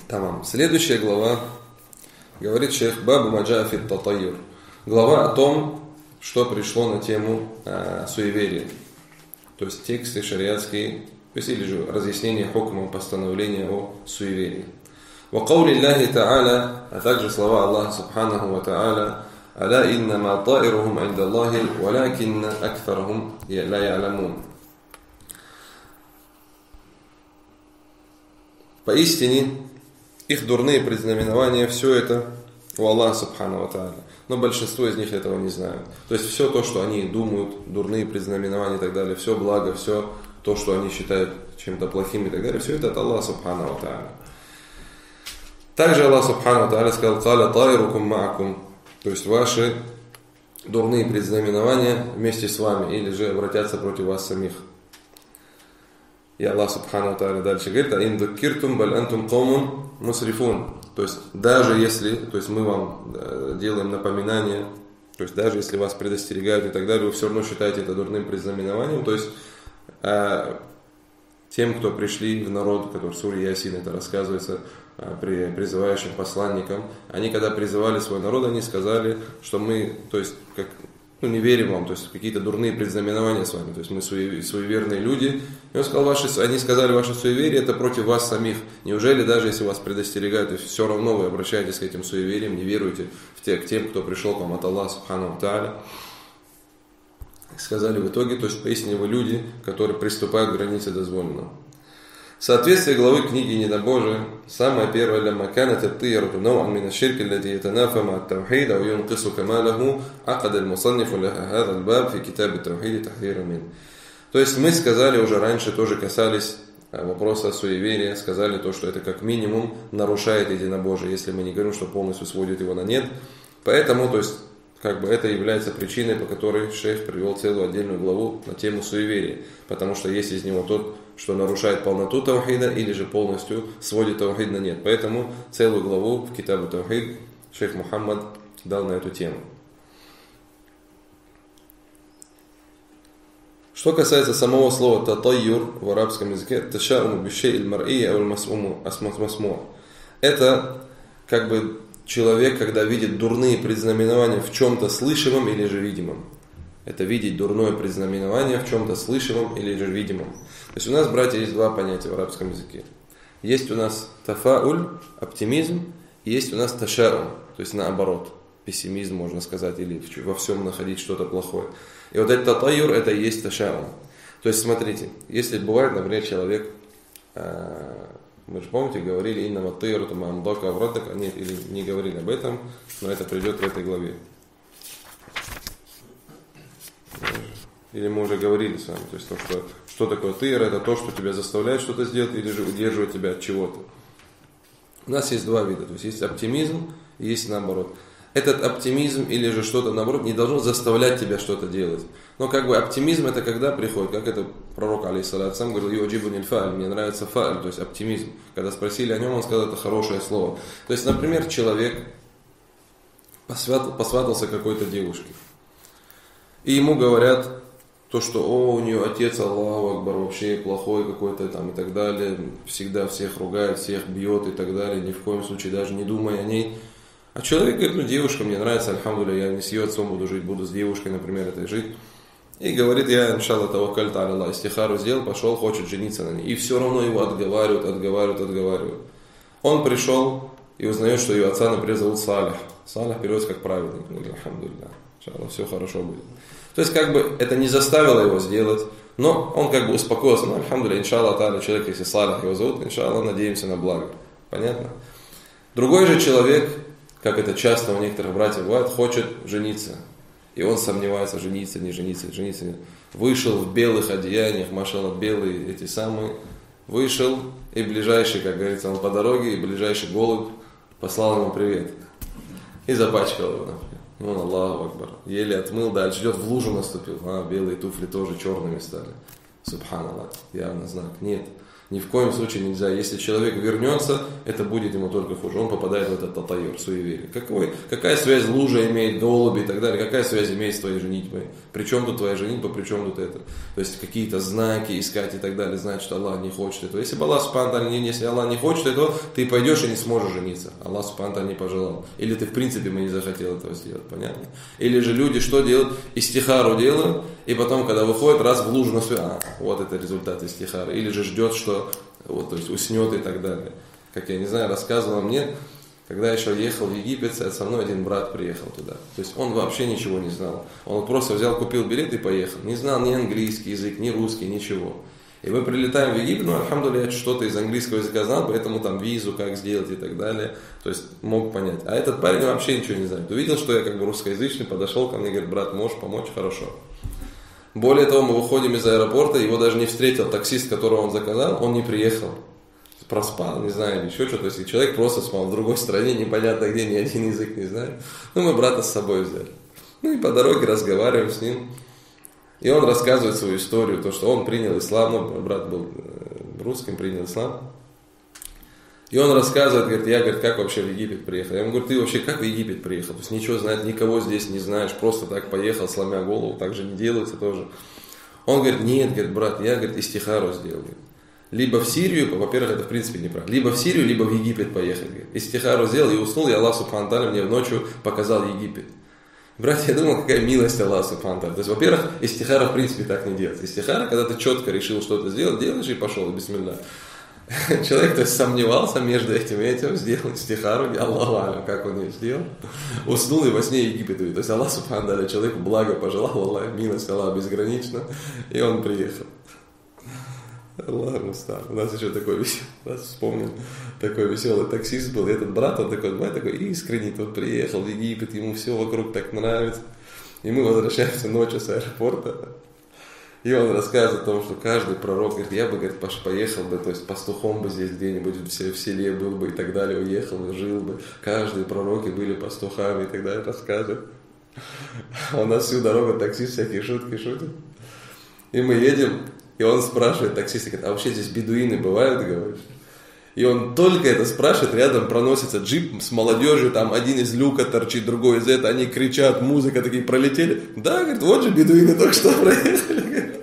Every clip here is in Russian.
Тамам. Следующая глава, говорит шейх Бабу Маджа фит Татайюр. Глава о том, что пришло на тему суеверия. То есть тексты шариатские, то есть или же разъяснение хукма, постановления о суеверии. Ва каули Аллахи Та'аля, а также слова Аллаха Субханаху ва Та'аля: «Аля иннама таирухум инда Аллахи, валякинна акфарахум ла я'ламун». Поистине, их дурные предзнаменования, все это у Аллаха Субхану ва Тааля. Но большинство из них этого не знают. То есть все то, что они думают, дурные предзнаменования и так далее, все благо, все то, что они считают чем-то плохим и так далее, все это от Аллаха Субхану ва Тааля. Также Аллах Субхану ва Тааля сказал: «Каля таирукум ма'акум», то есть ваши дурные предзнаменования вместе с вами, или же обратятся против вас самих. И Аллах Субхану ва Тааля дальше говорит: «А ин дуккиртум баль антум каумун мусрифун». То есть даже если, то есть мы вам делаем напоминание, то есть даже если вас предостерегают и так далее, вы все равно считаете это дурным предзнаменованием. То есть тем, кто пришли в народ, который в суре Ясин это рассказывается, призывающим посланникам, они когда призывали свой народ, они сказали, что мы, то есть как не верим вам, то есть какие-то дурные предзнаменования с вами, то есть мы суеверные люди. И он сказал: они сказали, ваше суеверие это против вас самих. Неужели даже если вас предостерегают, все равно вы обращаетесь к этим суевериям, не веруете к тем, кто пришел к вам от Аллаха Субхану ва Тааля? Сказали в итоге, то есть поистине вы люди, которые приступают к границе дозволенного. Соответствие главы книги Недобожия, самое первое: «Лямма канат ат-тиярату нав'ан мин аш-ширки алладhi ятанафа ма'a ат-тавхид ау юнқису камалаху, акада аль-мусаннифу лаха хаза аль-баб фи китаб ат-тавхид тахзира мин». То есть мы сказали уже раньше, тоже касались вопроса суеверия, сказали то, что это как минимум нарушает единобожие, если мы не говорим, что полностью сводит его на нет. Поэтому, то есть, как бы это является причиной, по которой шейх привел целую отдельную главу на тему суеверия. Потому что есть из него тот, что нарушает полноту таухида, или же полностью сводит таухид на нет. Поэтому целую главу в Китабу Таухид шейх Мухаммад дал на эту тему. Что касается самого слова татайюр в арабском языке, ташауму бишей иль-мар'ия ау масму, это как бы человек, когда видит дурные предзнаменования в чем-то слышимом или же видимом. Это видеть дурное предзнаменование в чем-то слышимом или же видимом. То есть у нас, братья, есть два понятия в арабском языке. Есть у нас тафауль, оптимизм, и есть у нас ташаум, то есть наоборот, пессимизм, можно сказать, или во всем находить что-то плохое. И вот этот татайюр, это и есть ташаум. То есть смотрите, если бывает, например, человек, мы же помните, говорили иннама тайруту ма'амдака авраддака, нет, или не говорили об этом, но это придет в этой главе. Или мы уже говорили с вами, то есть то, что такое тайр, это то, что тебя заставляет что-то сделать, или же удерживает тебя от чего-то. У нас есть два вида, то есть есть оптимизм и есть наоборот. Этот оптимизм или же что-то наоборот не должно заставлять тебя что-то делать. Но как бы оптимизм это когда приходит, как это пророк алейхиссалату сам говорил: «Юджибуниль фа'аль», мне нравится фа'аль, то есть оптимизм. Когда спросили о нем, он сказал: это хорошее слово. То есть, например, человек посватался какой-то девушке, и ему говорят то, что у нее отец, Аллаху Акбар, вообще плохой какой-то там и так далее, всегда всех ругает, всех бьет и так далее, ни в коем случае даже не думая о ней. А человек говорит: девушка мне нравится, альхамдулилля, я не с ее отцом буду жить, буду с девушкой, например, этой жить. И говорит: я, иншаллах, таваккальту аля Аллах, истихару сделал, пошел, хочет жениться на ней. И все равно его отговаривают. Он пришел и узнает, что ее отца, например, зовут Салих. Салих переводится как праведник. Ну, альхамдулилля, иншаллах, все хорошо будет. То есть, как бы, это не заставило его сделать, но он как бы успокоился. Ну, альхамдулилля, иншаллах, та'аля, человек, если Салих его зовут, иншаллах, надеемся на благо. Понятно? Другой же человек, как это часто у некоторых братьев бывает, хочет жениться. И он сомневается, жениться, не жениться. Вышел в белых одеяниях, машалла, белые эти самые. Вышел, и ближайший, как говорится, он по дороге, и ближайший голубь послал ему привет. И запачкал его, например. Ну, Аллаху Акбар. Еле отмыл, дальше идет, в лужу наступил. Белые туфли тоже черными стали. Субханаллах, явно знак. Нет. Ни в коем случае нельзя. Если человек вернется, это будет ему только хуже. Он попадает в этот татайюр, суеверие. Какая связь лужа имеет, голуби и так далее? Какая связь имеет с твоей женитьбой? При чем тут твоя женитьба, при чем тут это? То есть какие-то знаки искать и так далее, знать, что Аллах не хочет этого. Если бы Аллах субхану, если Аллах не хочет этого, ты пойдешь и не сможешь жениться. Аллах субхану не пожелал. Или ты в принципе не захотел этого сделать, понятно? Или же люди что делают? Истихару делают, и потом, когда выходят, раз в лужу на вот это результат истихары. Или же ждет, что вот, то есть уснет и так далее. Как я не знаю, рассказывал мне, когда я еще ехал в Египет, со мной один брат приехал туда. То есть он вообще ничего не знал. Он просто взял, купил билет и поехал. Не знал ни английский язык, ни русский, ничего. И мы прилетаем в Египет, альхамдулилля, я что-то из английского языка знал, поэтому там визу, как сделать и так далее. То есть мог понять. А этот парень вообще ничего не знает. Увидел, что я как бы русскоязычный, подошел ко мне и говорит: брат, можешь помочь? Хорошо. Более того, мы выходим из аэропорта, его даже не встретил таксист, которого он заказал, он не приехал. Проспал, не знаю, или еще что-то. То есть человек просто спал в другой стране, непонятно где, ни один язык не знает. Ну, мы брата с собой взяли. Ну, и по дороге разговариваем с ним. И он рассказывает свою историю, то, что он принял ислам, ну, брат был русским, принял ислам. И он рассказывает, говорит, я, говорит, как вообще в Египет приехал? Я ему говорю: ты вообще как в Египет приехал? То есть ничего знать, никого здесь не знаешь, просто так поехал, сломя голову, так же не делается тоже. Он говорит: нет, говорит, брат, я, говорит, истихару сделал. Говорит. Либо в Сирию, во-первых, это в принципе неправильно, либо в Сирию, либо в Египет поехать. Говорит. Истихару сделал и уснул, и Аллах субхану тааля мне ночью показал Египет. Брат, я думал, какая милость Аллаха субхану тааля. То есть, во-первых, истихара в принципе так не делается. Истихара, когда ты четко решил что-то сделать, делаешь и пошел, бисмилля. Человек, то есть, сомневался между этим и этим, сделал истихару, Аллаху алям, как он ее сделал, уснул и во сне Египет увидел. То есть Аллах субхану тааля человеку благо пожелал, Аллах, милость Аллаха безгранична, и он приехал. Аллах мустан. У нас еще такой вспомнил, такой веселый таксист был, и этот брат, он такой искренний, тут приехал в Египет, ему все вокруг так нравится, и мы возвращаемся ночью с аэропорта. И он рассказывает о том, что каждый пророк, говорит, я бы, говорит, поехал бы, то есть пастухом бы здесь где-нибудь в селе был бы и так далее, уехал бы, жил бы. Каждые пророки были пастухами и так далее, рассказывает. А у нас всю дорогу таксист всякие шутки шутит. И мы едем, и он спрашивает таксиста, говорит, а вообще здесь бедуины бывают, говоришь? И он только это спрашивает, рядом проносится джип с молодежью, там один из люка торчит, другой из этого, они кричат, музыка, такие пролетели. Да, говорит, вот же бедуины только что проехали.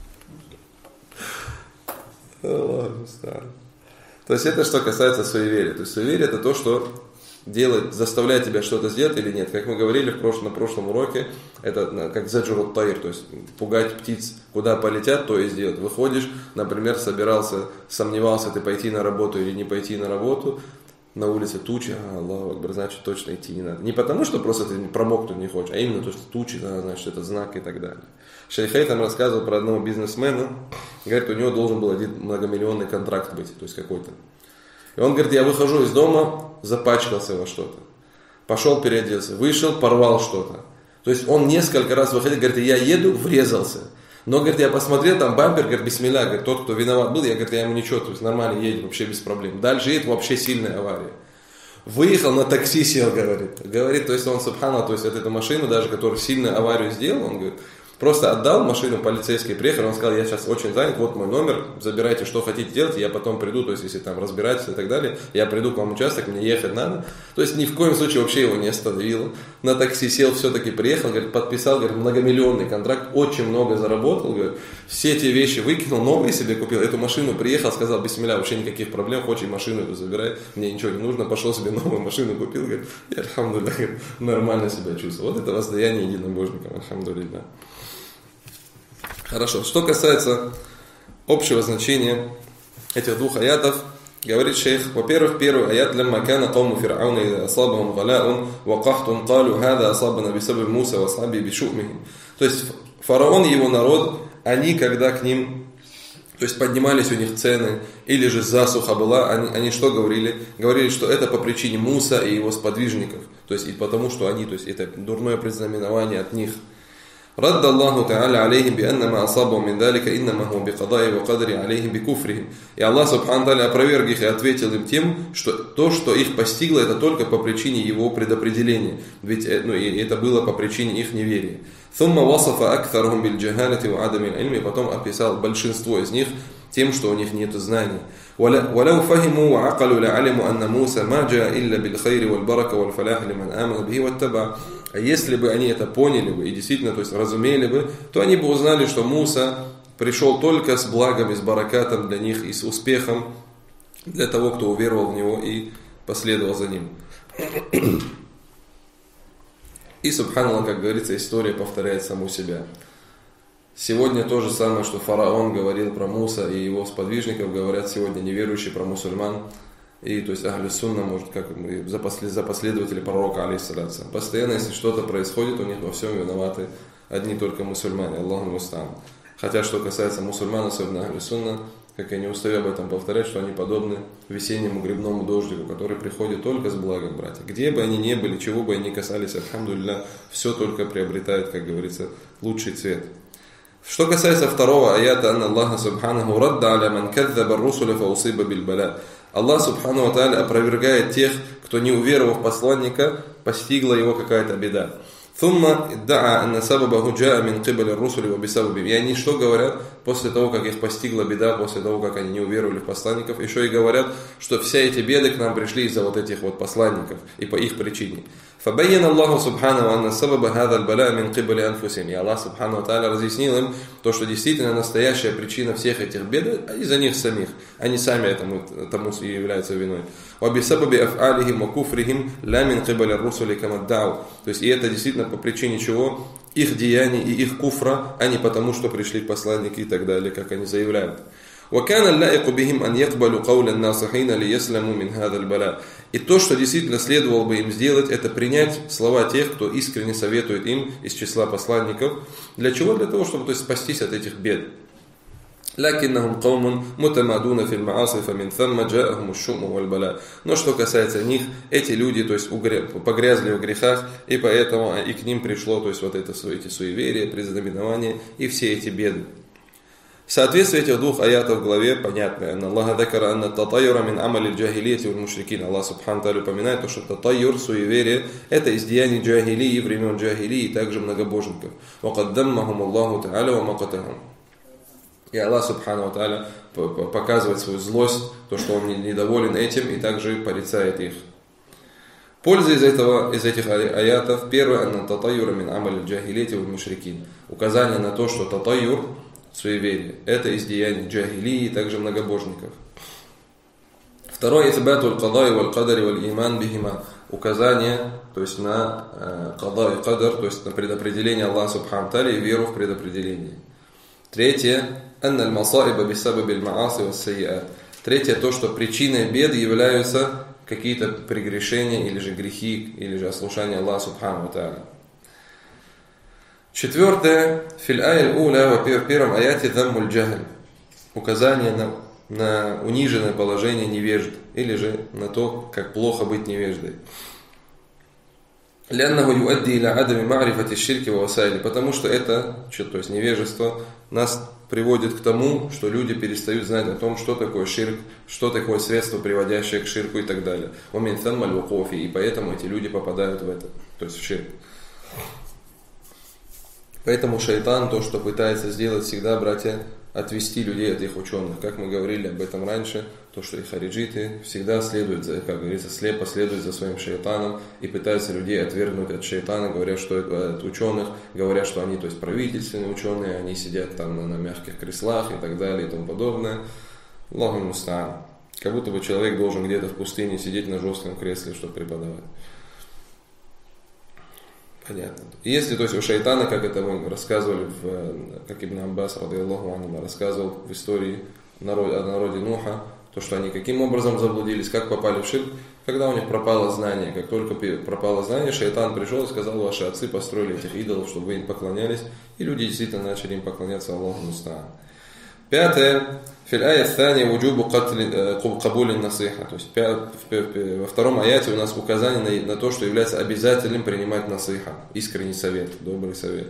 То есть это что касается суеверия. То есть суеверие это то, что делает, заставляет тебя что-то сделать или нет. Как мы говорили на прошлом уроке, это как заджурут таир, то есть пугать птиц, куда полетят, то и сделать. Выходишь, например, сомневался ты пойти на работу или не пойти на работу, на улице тучи, Аллаху акбар, значит точно идти не надо. Не потому, что просто ты промокнуть не хочешь, а именно то, что тучи, значит это знак и так далее. Шейх Хайтам рассказывал про одного бизнесмена, говорит, у него должен был один многомиллионный контракт быть, то есть какой-то. И он говорит, я выхожу из дома, запачкался во что-то. Пошел, переоделся, вышел, порвал что-то. То есть он несколько раз выходил, говорит, я еду, врезался. Но, говорит, я посмотрел, там бампер, говорит, бисмилля, говорит, тот, кто виноват был, я ему ничего, то есть нормально едет, вообще без проблем. Дальше едет, вообще сильная авария. Выехал, на такси сел, говорит, то есть он, субхана, то есть вот эту машину, даже которую сильную аварию сделал, он говорит, просто отдал машину, полицейский приехал, он сказал, я сейчас очень занят, вот мой номер, забирайте, что хотите делать, я потом приду, то есть если там разбираться и так далее, я приду к вам в участок, мне ехать надо. То есть ни в коем случае вообще его не остановил. На такси сел, все-таки приехал, говорит, подписал, говорит, многомиллионный контракт, очень много заработал, говорит, все эти вещи выкинул, новые себе купил, эту машину приехал, сказал, бисмилля, вообще никаких проблем, хочешь машину эту забирай, мне ничего не нужно, пошел себе новую машину купил, говорит, я, альхамдулилля, нормально себя чувствую. Вот это воздаяние единобожникам, альхамдулилля. Хорошо, что касается общего значения этих двух аятов, говорит шейх, во-первых, первый аят «Лямма кана кауму фир'ауна ида асабахум галаун ва кахтун калу хада асабана бисабби Муса ва асхаби бишу'михи». То есть фараон и его народ, они когда к ним, то есть поднимались у них цены, или же засуха была, они что говорили? Говорили, что это по причине Муса и его сподвижников, то есть и потому, что они, то есть это дурное предзнаменование от них. رد الله تعالى عليهم بأن ما أصابهم من ذلك إنما هو بقضاء وقدر عليهم بكفرهم. И Аллах Субхану Тааля опроверг их и ответил им тем, что то, что их постигло, это только по причине его предопределения. Ведь и это было по причине их неверия. ثم وصف أكثرهم بالجهالة وعدم العلم. И потом описал большинство из них тем, что у них нет знаний. ولو فهموا وعقلوا لعلموا أن موسى ما جاء إلا بالخير والبركة والفلاح لمن آمن به واتبع. А если бы они это поняли бы и действительно, то есть разумели бы, то они бы узнали, что Муса пришел только с благом и с баракатом для них и с успехом для того, кто уверовал в него и последовал за ним. И, субханаллах, как говорится, история повторяет саму себя. Сегодня то же самое, что фараон говорил про Муса, и его сподвижников говорят сегодня неверующие про мусульман. И то есть Ахлю Сунна, может, как за последователи пророка, алейхиссалату. Постоянно, если что-то происходит, у них во всем виноваты одни только мусульмане, Аллаху муста'ан. Хотя, что касается мусульман, особенно Ахлю Сунна, как я не устаю об этом повторять, что они подобны весеннему грибному дождику, который приходит только с благом, братья. Где бы они ни были, чего бы они ни касались, альхамдулилля, все только приобретает, как говорится, лучший цвет. Что касается второго аята, анна Аллаха субханаху радда аля ман кадзаба русуля фаусиба биль-баля. Аллах субхану ва тааля опровергает тех, кто, не уверовав в посланника, постигла его какая-то беда. Thumma идда'a анна сабабаху джаа мин кибали русули ва бисабабим. И они что говорят после того, как их постигла беда, после того, как они не уверовали в посланников? Еще и говорят, что все эти беды к нам пришли из-за вот этих вот посланников и по их причине. فبين الله سبحانه أن السبب هذا البلاء من قبل أنفسهم. И Аллах Субхану ва Тааля разъяснил им то, что действительно настоящая причина всех этих бед из-за них самих. Они сами тому и являются виной. وبسبب أفعالهم وكفرهم لا من قبل الرسل كما ادعوا. То есть и это действительно по причине чего? Их деяний и их куфра, а не потому, что пришли посланники и так далее, как они заявляют. وكان اللائق بهم أن يقبلوا قول الناصحين ليسلموا من هذا البلاء. И то, что действительно следовало бы им сделать, это принять слова тех, кто искренне советует им из числа посланников. Для чего? Для того, чтобы, то есть, спастись от этих бед. لكنهم قوم متمادون في المعاصي فمن ثم جاءهم الشؤم والبلاء. Но что касается них, эти люди, то есть, погрязли в грехах, и поэтому и к ним пришло, то есть, вот это, эти суеверия, признаменования и все эти беды. Соответствие этих двух аятов в главе понятно. Аллах дакара анна татайюра мин амали джахилияти валь мушрикин. Аллах Субхану Тааля упоминает, что татайюр, суеверие, это из деяний джахилии, времен джахилии и также многобожников. Вакаддаммахум Аллаху Тааля ва макатахум. И Аллах Субхану Тааля показывает свою злость, то, что он недоволен этим и также порицает их. Польза из этих аятов. Первое, анна татайюра мин амали джахилияти валь мушрикин. Указание на то, что татайюр, суеверие, это из деяний джахилии и также многобожников. Второе, исбатуль кадай валь кадари валь иман бихима. Указание, то есть на кадай и кадар, то есть на предопределение Аллаха Субхану Тааля и веру в предопределение. Третье, анна аль-масаиба бисабаби аль-мааси вас-сайиат. Третье, то, что причиной бед являются какие-то прегрешения или же грехи, или же ослушание Аллаха Субхану Тааля. Четвертое, фил ая аль-уля, в первом аяте даммуль джахль. Указание на униженное положение невежд, или же на то, как плохо быть невеждой. Ляннаху юадди иля адами ма'рифати ширки ва васайли. Потому что это, то есть невежество, нас приводит к тому, что люди перестают знать о том, что такое ширк, что такое средство, приводящее к ширку и так далее. Умин саммаль вакуфи. И поэтому эти люди попадают в это, то есть в ширк. Поэтому шайтан, то, что пытается сделать всегда, братья, отвести людей от их ученых. Как мы говорили об этом раньше, то, что и хариджиты всегда следуют, как говорится, слепо следуют за своим шайтаном и пытаются людей отвергнуть от шайтана, говорят, что от ученых, говорят, что они, то есть, правительственные ученые, они сидят там на мягких креслах и так далее и тому подобное. Аллаху муста'ан. Как будто бы человек должен где-то в пустыне сидеть на жестком кресле, чтобы преподавать. Понятно. Если, то есть, у шайтана, как это мы рассказывали, как Ибн Аббас, радийаллаху анху, рассказывал в истории о народе Нуха, то, что они каким образом заблудились, как попали в ширк, когда у них пропало знание. Как только пропало знание, шайтан пришел и сказал: ваши отцы построили этих идолов, чтобы вы им поклонялись, и люди действительно начали им поклоняться. Аллаху муста'ан. Пятое. Фил ая ат-тания вуджубу кабули насиха. То есть во втором аяте у нас указание на то, что является обязательным принимать насиха, искренний совет, добрый совет.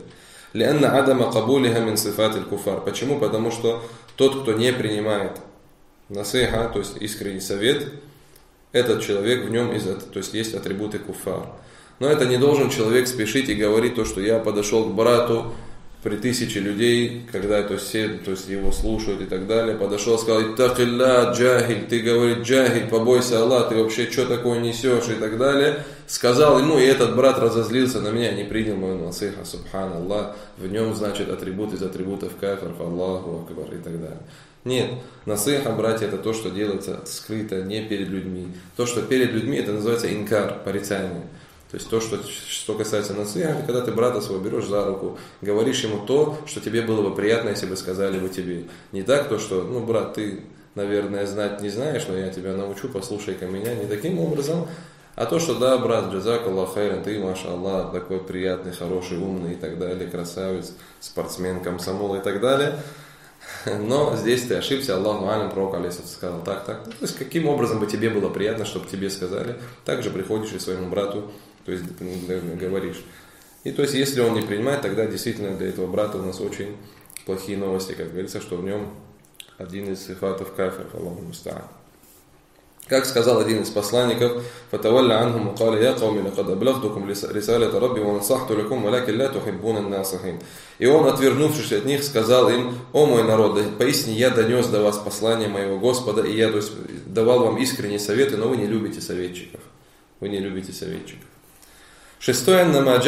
لأن عدم قبولها من صفات الكفار. Почему? Потому что тот, кто не принимает насиха, то есть искренний совет, этот человек, в нем то есть есть атрибуты куфар. Но это не должен человек спешить и говорить то, что я подошел к брату при 1000 людей, когда то есть его слушают и так далее, подошел и сказал: «Иттакилля, джахиль», ты, говорит, джахиль, побойся Аллаха, ты вообще что такое несешь и так далее. Сказал ему, и этот брат разозлился на меня, не принял мою насиха, субханаллах, в нем, значит, атрибут из атрибутов кафиров, Аллаху акбар и так далее. Нет, насиха, братья, это то, что делается скрыто, не перед людьми. То, что перед людьми, это называется инкар, порицание. То есть то, что касается насиха, когда ты брата своего берешь за руку, говоришь ему то, что тебе было бы приятно, если бы сказали бы тебе. Не так то, что, брат, ты, наверное, знать не знаешь, но я тебя научу, послушай-ка меня. Не таким образом, а то, что да, брат, джазакаллах хайран, ты, маша Аллах, такой приятный, хороший, умный и так далее, красавец, спортсмен, комсомол и так далее. Но здесь ты ошибся, Аллаху алям, пророк алейхиссалям сказал так. То есть каким образом бы тебе было приятно, чтобы тебе сказали, так же приходишь и своему брату, то есть говоришь. И то есть если он не принимает, тогда действительно для этого брата у нас очень плохие новости, как говорится, что в нем один из сифатов кафиров, Аллаху муста'ан. Как сказал один из посланников: «Фатавалля анхум ва каля я кауми лакад аблагдукум рисалата рабби ва насахту лакум валякин ля тухиббуна ан-насихин». И он, отвернувшись от них, сказал им: «О мой народ, поистине я донес до вас послание моего Господа, и я, то есть, давал вам искренние советы, но вы не любите советчиков». Вы не любите советчиков. Шестое,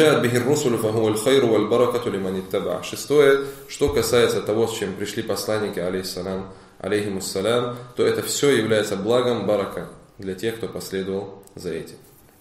Шестое, что касается того, с чем пришли посланники, алейхимуссалям, то это все является благом, барака, для тех, кто последовал за этим.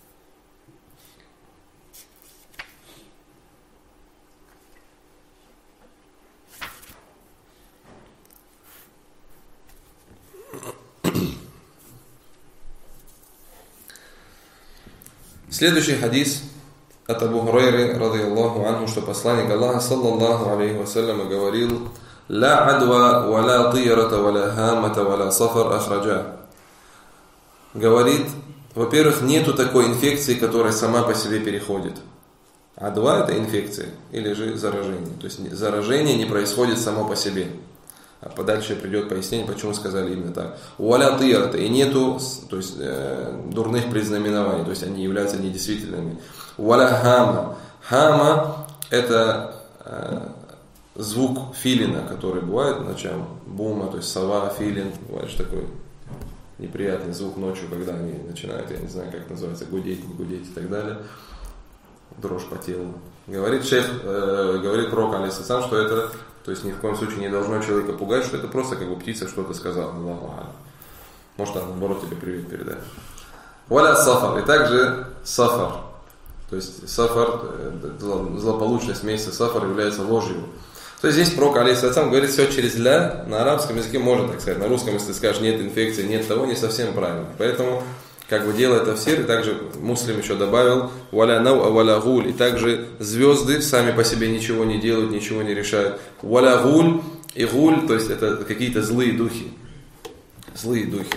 Следующий хадис от Абу Хурайры, радийаллаху анху, что посланник Аллаха, саллаллаху алейхи вассалям, говорил: «Ла адва, ва ла тирата, ва ла хаммата, ва ла сафар ахраджа». Говорит, во-первых, нету такой инфекции, которая сама по себе переходит. Адва – это инфекция, или же заражение. То есть заражение не происходит само по себе. А подальше придет пояснение, почему сказали именно так. Уаля тирата, и нету, то есть, дурных предзнаменований, то есть они являются недействительными. Уаля хама. Хама – это звук филина, который бывает ночам, бума, то есть сова, филин, бывает же такой неприятный звук ночью, когда они начинают, я не знаю, как называется, гудеть, не гудеть и так далее. Дрожь по телу. Говорит пророк, алейхиссалям, что это, то есть ни в коем случае не должно человека пугать, что это просто как бы птица что-то сказала. Может, она наоборот тебе привет передает. Валя сафар. И также сафар. То есть сафар, злополучность месяца сафар является ложью. То есть здесь пророк, алейхиссалям, говорит все через ля. На арабском языке можно так сказать. На русском, если ты скажешь нет инфекции, нет того, не совсем правильно. Поэтому как бы делая тафсир, и также Муслим еще добавил «Валя нау валя гуль», и также звезды сами по себе ничего не делают, ничего не решают. «Валя гуль», и гуль, то есть это какие-то злые духи. Злые духи.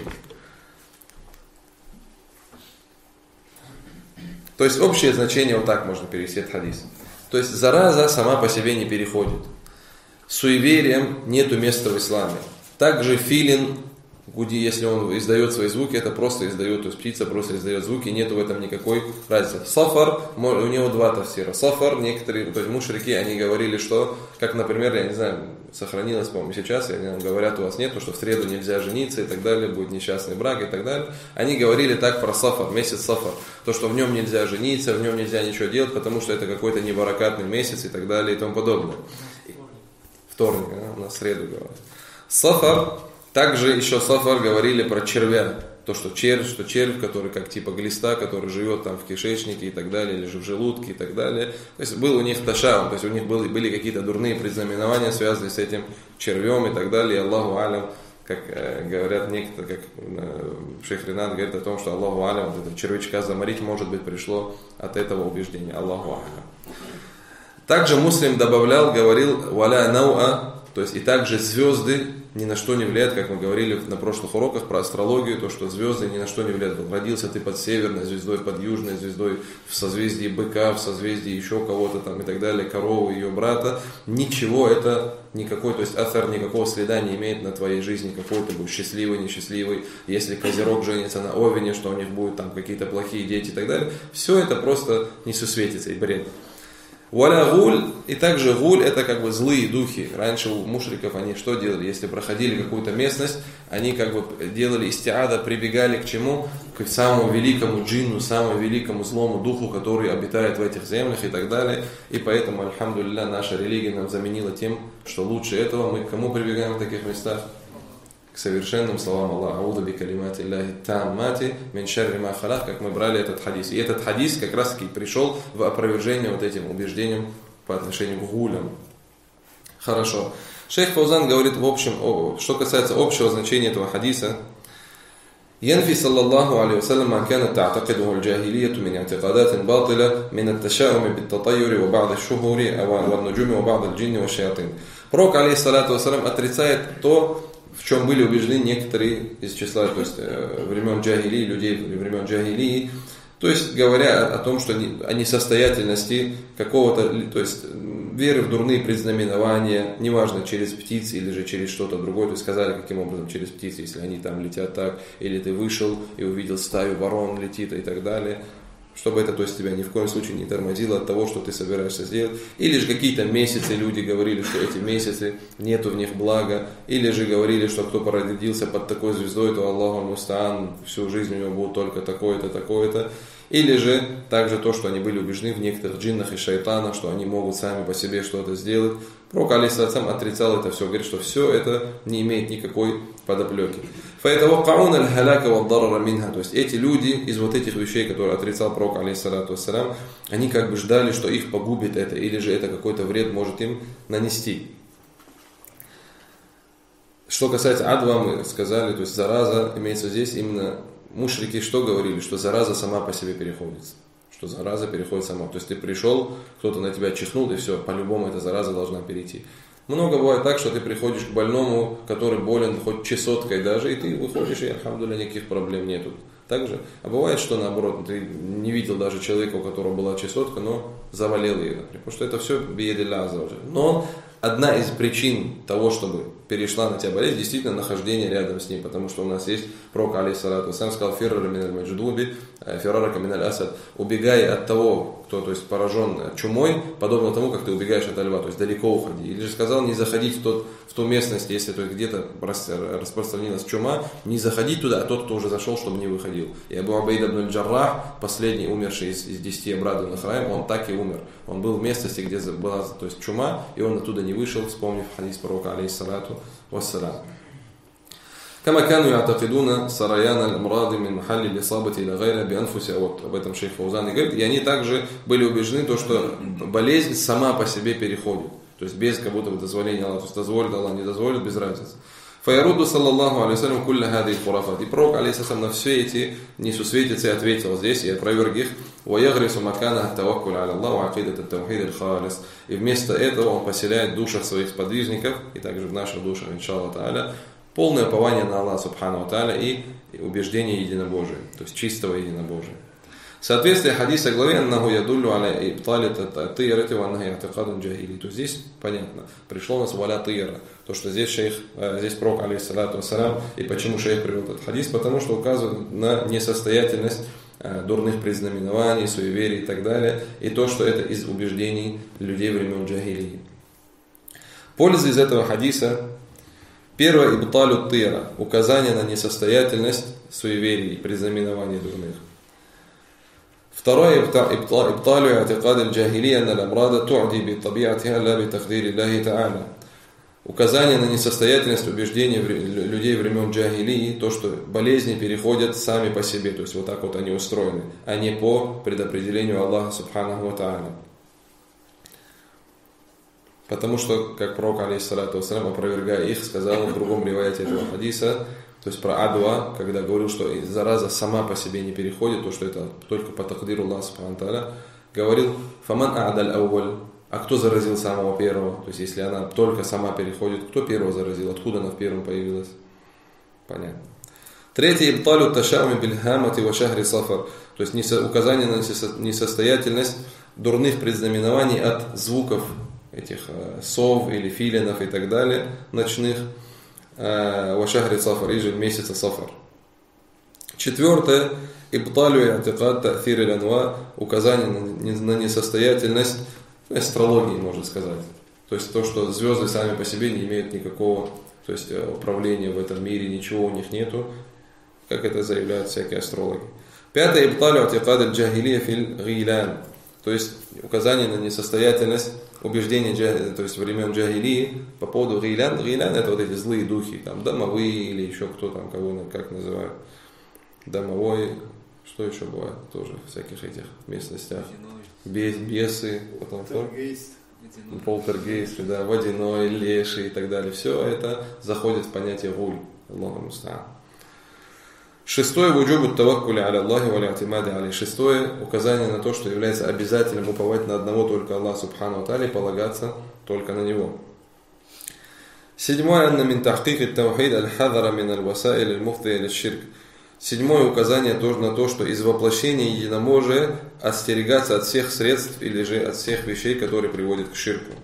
То есть общее значение вот так можно перевести этот хадис. То есть зараза сама по себе не переходит. Суеверием нету места в исламе. Также филин, если он издает свои звуки, это просто издает, то есть птица просто издает звуки, нету в этом никакой разницы. Сафар, у него два тафсира. Сафар, некоторые, то есть мушрики, они говорили, что, как, например, я не знаю, сохранилось, по-моему, сейчас, они говорят, у вас нет, что в среду нельзя жениться и так далее, будет несчастный брак и так далее. Они говорили так про сафар, месяц сафар, то, что в нем нельзя жениться, в нем нельзя ничего делать, потому что это какой-то небаракатный месяц и так далее и тому подобное. Вторник, у нас в среду говорят. Сафар. Также еще сафар говорили про червя. То, что червь, который как типа глиста, который живет там в кишечнике и так далее, или же в желудке и так далее. То есть был у них ташаун, то есть у них были какие-то дурные предзнаменования, связанные с этим червем и так далее. И Аллаху алям, как говорят некоторые, как шейх Ринат говорит о том, что Аллаху алям, вот этого червячка заморить, может быть, пришло от этого убеждения. Аллаху алям. Также Муслим добавлял, говорил «Валя науа», то есть и также звезды ни на что не влияет, как мы говорили на прошлых уроках про астрологию, то, что звезды ни на что не влияют. Вот родился ты под северной звездой, под южной звездой, в созвездии быка, в созвездии еще кого-то там и так далее, коровы, ее брата. Ничего это никакой, то есть аthар никакого следа не имеет на твоей жизни, какой ты будешь счастливый, несчастливый. Если Козерог женится на Овне, что у них будут там какие-то плохие дети и так далее. Все это просто несусветица и бред. Валя гуль, и также гуль это как бы злые духи. Раньше у мушриков они что делали? Если проходили какую-то местность, они как бы делали истиада, прибегали к чему? К самому великому джинну, самому великому злому духу, который обитает в этих землях и так далее. И поэтому, альхамдулилля, наша религия нам заменила тем, что лучше этого мы к кому прибегаем в таких местах? К совершенным словам Аллаха. Аузу би калимати Аллахи таммати мин шарри ма халак, как мы брали этот хадис. И этот хадис как раз таки пришел в опровержение вот этим убеждениям по отношению к гулям. Хорошо. Шейх Фаузан говорит в общем, что касается общего значения этого хадиса. ينفي صلى الله عليه وسلم ما كانت تعتقده الجاهلية من اعتقادات باطلة من التشاؤم بالتطير وبعض الشهور والنجوم وبعض الجن والشياطين. Пророк, алейхиссалату вассалям, отрицает то, в чем были убеждены некоторые из числа, то есть времен джахилии, людей времен джахилии, то есть говоря о том, что о несостоятельности какого-то, то есть веры в дурные предзнаменования, неважно через птицы или же через что-то другое, то есть сказали каким образом через птицы, если они там летят так, или ты вышел и увидел стаю ворон летит и так далее. Чтобы это, то есть, тебя ни в коем случае не тормозило от того, что ты собираешься сделать. Или же какие-то месяцы люди говорили, что эти месяцы нету в них блага. Или же говорили, что кто породился под такой звездой, то Аллаху мустаан, всю жизнь у него будет только такое-то, такое-то. Или же также то, что они были убеждены в некоторых джиннах и шайтанах, что они могут сами по себе что-то сделать. Пророк алейхиссалям отрицал это все, говорит, что все это не имеет никакой подоплеки. То есть эти люди из вот этих вещей, которые отрицал пророк алейхиссалям, они как бы ждали, что их погубит это, или же это какой-то вред может им нанести. Что касается адва, мы сказали, то есть зараза имеется здесь именно. Мушрики что говорили? Что зараза сама по себе переходит. Что зараза переходит сама. То есть ты пришел, кто-то на тебя чихнул, и все, по-любому эта зараза должна перейти. Много бывает так, что ты приходишь к больному, который болен хоть чесоткой даже, и ты выходишь, и альхамдулилля, никаких проблем нету. Так же? А бывает, что наоборот, ты не видел даже человека, у которого была чесотка, но завалил ее, например. Потому что это все биедилля аззаваджаль. Но одна из причин того, чтобы перешла на тебя болезнь, действительно нахождение рядом с ним, потому что у нас есть пророк алейхиссалату вассалям сказал: фиррара миналь мадждуби, фиррарака миналь асад, убегай от того, кто, то есть, поражен чумой, подобно тому, как ты убегаешь от льва, то есть далеко уходи. Или же сказал не заходить в ту местность, если то есть, где-то распространилась чума, не заходить туда, а тот, кто уже зашел, чтобы не выходил. И Абу Убайд ибн аль-Джаррах, последний умерший из 10 обрадованных раем, он так и умер. Он был в местности, где была, то есть, чума, и он оттуда не вышел, вспомнив хадис пророка алейхиссалату вассалям. كما كانوا يعتقدون سريان الأمراض من محل الإصابة إلى غيرها بأنفسها. Вот об этом шейх Фаузан и говорит. И они также были убеждены, то, что болезнь сама по себе переходит. То есть без как будто бы дозволения Аллаха. То есть дозволит Аллах, не дозволит, без разницы. فيرد صلى الله عليه وسلم كل هذه الخرافات. И пророк алейхиссалям на все эти несусветицы ответил здесь и опроверг их. ويغرس مكانها التوكل على الله وعقيدة التوحيد الخالص. И вместо этого он поселяет в душах своих сподвижников и также в наших душах, иншаллах та'аля, полное упование на Аллаха субхану ва тааля и убеждение единобожия, то есть чистого единобожия. Соответствие хадиса главе «Аннаху ядуллю аля ибтали тайрати ва аннахи атакадун джахили». То здесь понятно, пришло у нас валя тайра, то что здесь пророк алейхиссалату вассалям, и почему шейх привел этот хадис, потому что указывает на несостоятельность дурных предзнаменований, суеверий и так далее, и то, что это из убеждений людей времен джахилии. Польза из этого хадиса: первое, ибталю тайра, указание на несостоятельность суеверий, предзнаменований дурных. Второе, ибталю атикад аль-джахилия анна аль-амрада ту'ди би табиатиха ла би тақдири Аллахи та'аля. Указание на несостоятельность убеждений людей времен джахилии, то, что болезни переходят сами по себе, то есть вот так вот они устроены, а не по предопределению Аллаха субханаху ва тааля. Потому что, как пророк алейхиссалату вассалям, опровергая их, сказал в другом риваяте этого хадиса, то есть про адва, когда говорил, что зараза сама по себе не переходит, то, что это только по такдиру Аллаха субхану тааля, говорил: «Фаман а'даль ауаль А кто заразил самого первого? То есть, если она только сама переходит, кто первого заразил? Откуда она в первом появилась? Понятно. Третье. Ибталю ташауми бильхамати ва шахри сафар. То есть, указание на несостоятельность дурных предзнаменований от звуков этих сов или филинов и так далее, ночных, ва шахри сафар, и же месяца сафар. Четвертое. Ибталю и'тикад та'thир аль-анва. Указание на несостоятельность астрологии, можно сказать. То есть то, что звезды сами по себе не имеют никакого, то есть управления в этом мире, ничего у них нету, как это заявляют всякие астрологи. Пятое. Ибталю атикад аль-джахилия фил гилян. То есть указание на несостоятельность убеждения, то есть времен джахилии по поводу гилян. Гилян — это вот эти злые духи, там домовые или еще кто там, кого как называют. Домовой, что еще бывает тоже в всяких этих местностях. Бесы, потом полтергейст, да, водяной, леший и так далее. Все это заходит в понятие гуль. Аллаху муста'ан. Шестое. Вуджубу таваккули аля Аллахи ва ли'тимади алейхи. Шестое. Указание на то, что является обязательным уповать на одного только Аллаха субхану ва тааля и полагаться только на него. Седьмое. Анна мин тахкики таухид аль-хадара мин аль-васаиль аль-муфтия лиш-ширк. Седьмое указание тоже на то, что из воплощения единобожия остерегаться от всех средств или же от всех вещей, которые приводят к ширку.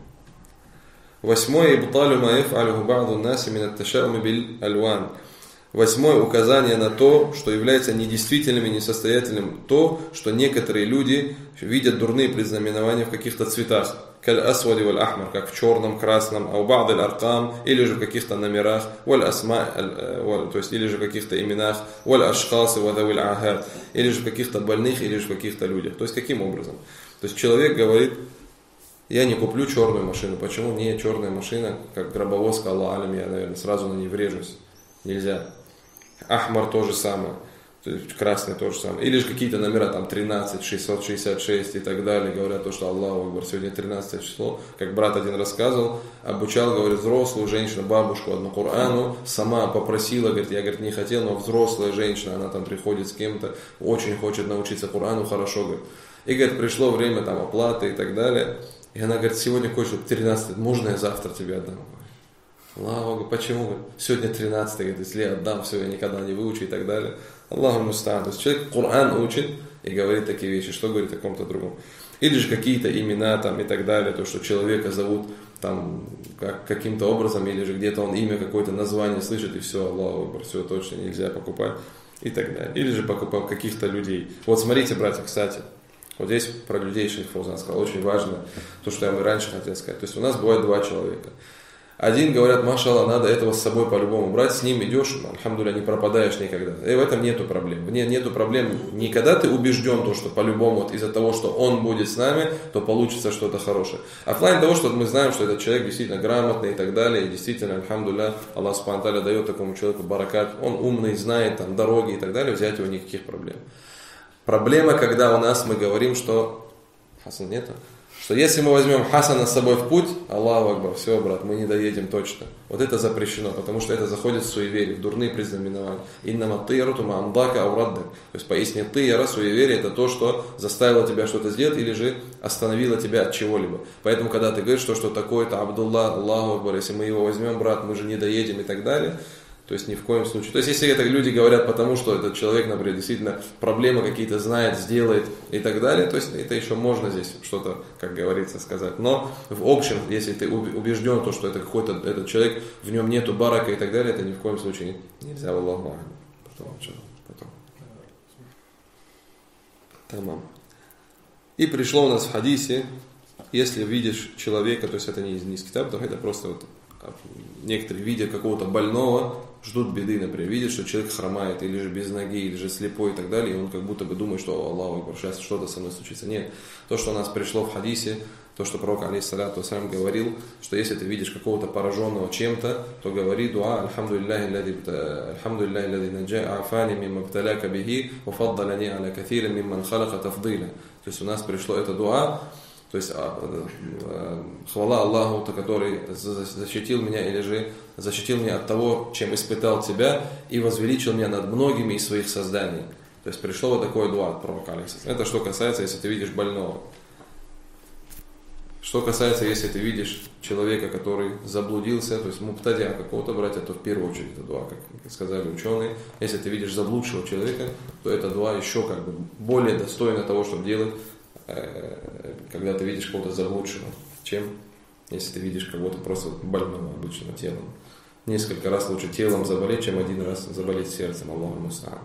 Восьмое. Ибталю ма яф'алюху ба'ду наси мин ат-ташауми биль-альван. Восьмое указание на то, что является недействительным и несостоятельным то, что некоторые люди видят дурные предзнаменования в каких-то цветах. Каль-асвади валь-ахмар, как в черном, красном, ау ба'д аль-аркам, или же в каких-то номерах, валь-асма, то есть или же в каких-то именах, валь-ашхасы вадавиль ахад, или же в каких-то больных, или же в каких-то людях. То есть каким образом? То есть человек говорит: я не куплю черную машину. Почему? Не черная машина, как гробовозка, Аллах алям, я, наверное, сразу на ней врежусь. Нельзя. Ахмар то же самое. То есть красный то же самое. Или же какие-то номера, там 13, 666 и так далее. Говорят то, что Аллаху Акбар, сегодня 13 число. Как брат один рассказывал, обучал, говорит, взрослую женщину, бабушку одну Корану. Сама попросила, говорит, я, говорит, не хотел, но взрослая женщина, она там приходит с кем-то, очень хочет научиться Корану, хорошо, говорит. И, говорит, пришло время там оплаты и так далее. И она говорит, сегодня кое-что 13, можно я завтра тебе отдам? Аллаху, почему? Сегодня 13, говорит, если я отдам, все, я никогда не выучу и так далее. Аллаху муста'ан. То есть человек Коран учит и говорит такие вещи, что говорит о ком-то другом. Или же какие-то имена там и так далее, то, что человека зовут там каким-то образом, или же где-то он имя, какое-то название слышит, и все, Аллаху, все точно нельзя покупать и так далее. Или же покупал каких-то людей. Вот смотрите, братья, кстати, вот здесь про людей шейх Фаузан сказал, очень важно, то, что я раньше хотел сказать. То есть у нас бывает два человека. Один говорят, машаллах, надо этого с собой по-любому брать, с ним идешь, альхамдулилля, не пропадаешь никогда. И в этом нету проблем. Нету проблем не когда ты убежден, то, что по-любому вот из-за того, что он будет с нами, то получится что-то хорошее. А в плане того, что мы знаем, что этот человек действительно грамотный и так далее, и действительно, альхамдулилля, Аллах субхану тааля дает такому человеку баракат, он умный, знает там дороги и так далее, взять его никаких проблем. Проблема, когда у нас мы говорим, что Хасан нету. Что если мы возьмем Хасана с собой в путь, Аллаху Акбар, все, брат, мы не доедем точно. Вот это запрещено, потому что это заходит в суеверие, в дурные предзнаменования. Иннама тыяру тума амдака аураддак. То есть поясни, тыяра, суеверие, это то, что заставило тебя что-то сделать или же остановило тебя от чего-либо. Поэтому, когда ты говоришь, что такое-то Абдулла, Аллаху Акбар, если мы его возьмем, брат, мы же не доедем и так далее. То есть ни в коем случае. То есть если это люди говорят потому, что этот человек, например, действительно проблемы какие-то знает, сделает и так далее, то есть это еще можно здесь что-то, как говорится, сказать. Но в общем, если ты убежден, то, что это какой-то этот человек, в нем нету барака и так далее, это ни в коем случае нельзя. Аллаху потом. Тамам. И пришло у нас в хадисе, если видишь человека, то есть это не из китаба, это просто вот некоторые, видя какого-то больного, ждут беды, например, видят, что человек хромает, или же без ноги, или же слепой и так далее, и он как будто бы думает, что Аллаху Акбар, сейчас что-то со мной случится. Нет, то, что у нас пришло в хадисе, то, что пророк алейхиссалату вассалям говорил, что если ты видишь какого-то пораженного чем-то, то говори дуа «Альхамдулиллахи лади наджа афани мимма бталяка бихи, уфаддалани аля кафирин мимман халака тафдиля». То есть у нас пришло это дуа, то есть хвала Аллаху, который защитил меня, или же защитил меня от того, чем испытал тебя, и возвеличил меня над многими из своих созданий. То есть пришло вот такое дуа от пророка алейхиссалям. Это что касается, если ты видишь больного. Что касается, если ты видишь человека, который заблудился, то есть мубтадиа какого-то братья, то в первую очередь это дуа, как сказали ученые. Если ты видишь заблудшего человека, то это дуа еще как бы более достойно того, чтобы делать, когда ты видишь кого-то заблудшего, чем если ты видишь кого-то просто больного обычного телом. Несколько раз лучше телом заболеть, чем один раз заболеть сердцем. Аллаху муста'ан.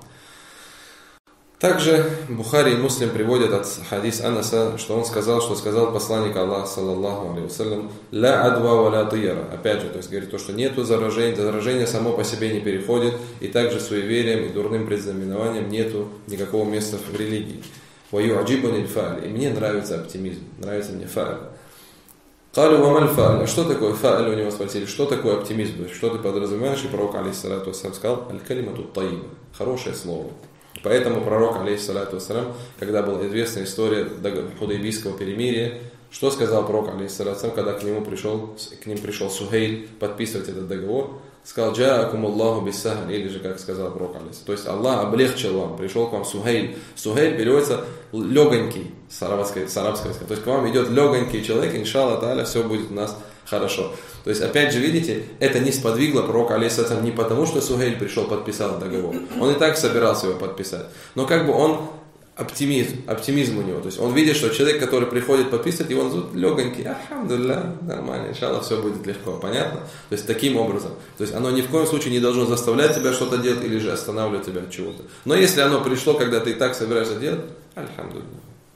Также Бухари и Муслим приводят от хадис Анаса, что он сказал, что сказал посланник Аллаха, саллаллаху алейхи вассалям, «Ля адва ва ля тияра». Опять же, то есть говорит то, что нету заражения, заражение само по себе не переходит, и также суеверием и дурным предзнаменованием нету никакого места в религии. «Ва ю'аджибуни аль-фа'аль». И мне нравится оптимизм, нравится мне фа'аль. «Калю ва маль фа'аль». А что такое фа'аль? У него спросили, что такое оптимизм? То есть, что ты подразумеваешь? И пророк, алейхиссалату вассалям, сказал, «Аль-калимату тайиба». Хорошее слово. Поэтому пророк, алейхиссалату вассалям, когда была известная история худайбийского перемирия, что сказал пророк, алейхиссалату вассалям, когда к ним пришел Сухейль подписывать этот договор, сказал, «Джаакум Аллаху биссахаль», или же, как сказал пророк, алейхиссалату. То есть Аллах облегчил вам, пришел к вам Сухейль. Сухейль переводится легонький, с арабского. То есть к вам идет легонький человек, иншаллах тааля, все будет у нас хорошо. То есть, опять же, видите, это не сподвигло пророка, алейхиссалату, не потому, что Сухейль пришел, подписал договор. Он и так собирался его подписать. Но как бы он, оптимизм у него. То есть, он видит, что человек, который приходит подписывать, его назовут легонький. Альхамдулилля, нормально, иншаллах, все будет легко. Понятно? То есть, таким образом. То есть, оно ни в коем случае не должно заставлять тебя что-то делать или же останавливать тебя от чего-то. Но если оно пришло, когда ты и так собираешься делать, альхамдулилля.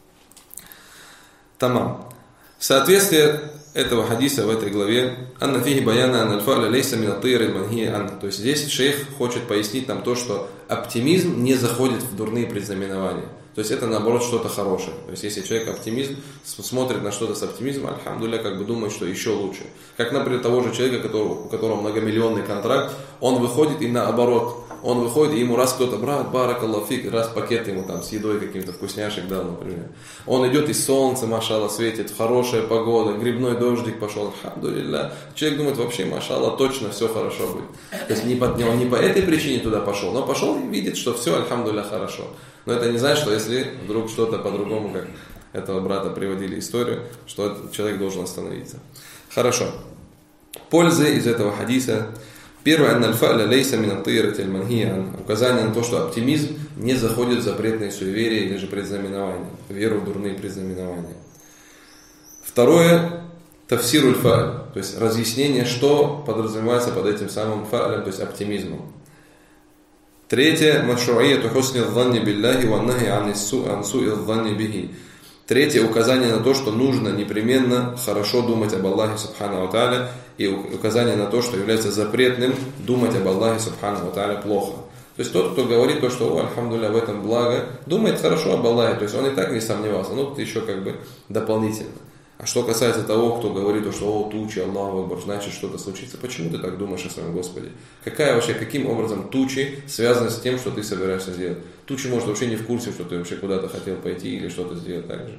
Тамам. Соответствие этого хадиса в этой главе, анна фихи баяна ан аль-фа'ля лейса мин ат-тайр аль-манхи ан. То есть здесь шейх хочет пояснить нам то, что оптимизм не заходит в дурные предзнаменования. То есть это наоборот что-то хорошее. То есть если человек оптимизм, смотрит на что-то с оптимизмом, альхамдулилля, как бы думает, что еще лучше. Как, например, того же человека, у которого многомиллионный контракт, он выходит и наоборот. Он выходит, и ему раз кто-то, брат, баракаллаху фик, раз пакет ему там с едой каким-то вкусняшек дал, например. Он идет, и солнце, машалла, светит, хорошая погода, грибной дождик пошел, альхамдулилля. Человек думает, вообще, машалла, точно все хорошо будет. То есть он не по этой причине туда пошел, но пошел и видит, что все, альхамдулилля, хорошо. Но это не значит, что если вдруг что-то по-другому, как этого брата приводили историю, что этот человек должен остановиться. Хорошо. Пользы из этого хадиса. Первое, анна аль-фа'ля лейса мин ат-тайрати аль-манхи ан. Указание на то, что оптимизм не заходит в запретные суеверия или же предзнаменования, веру в дурные предзнаменования. Второе, тафсируль фа'ль, то есть разъяснение, что подразумевается под этим самым фа'лем, то есть оптимизмом. Третье, машру'iяту хусни адh-дhanни билляхи ва нахи ан су'i адh-дhanни бихи. Третье, указание на то, что нужно непременно хорошо думать об Аллахе субхану ва тааля, и указание на то, что является запретным думать об Аллахе субхану ва тааля плохо. То есть тот, кто говорит то, что, альхамдулилля, в этом благо, думает хорошо об Аллахе, то есть он и так не сомневался, но тут еще как бы дополнительно. А что касается того, кто говорит, что тучи, Аллаху Акбар, значит что-то случится. Почему ты так думаешь о своем Господе? Каким образом тучи связаны с тем, что ты собираешься сделать? Тучи, может, вообще не в курсе, что ты вообще куда-то хотел пойти или что-то сделать так же.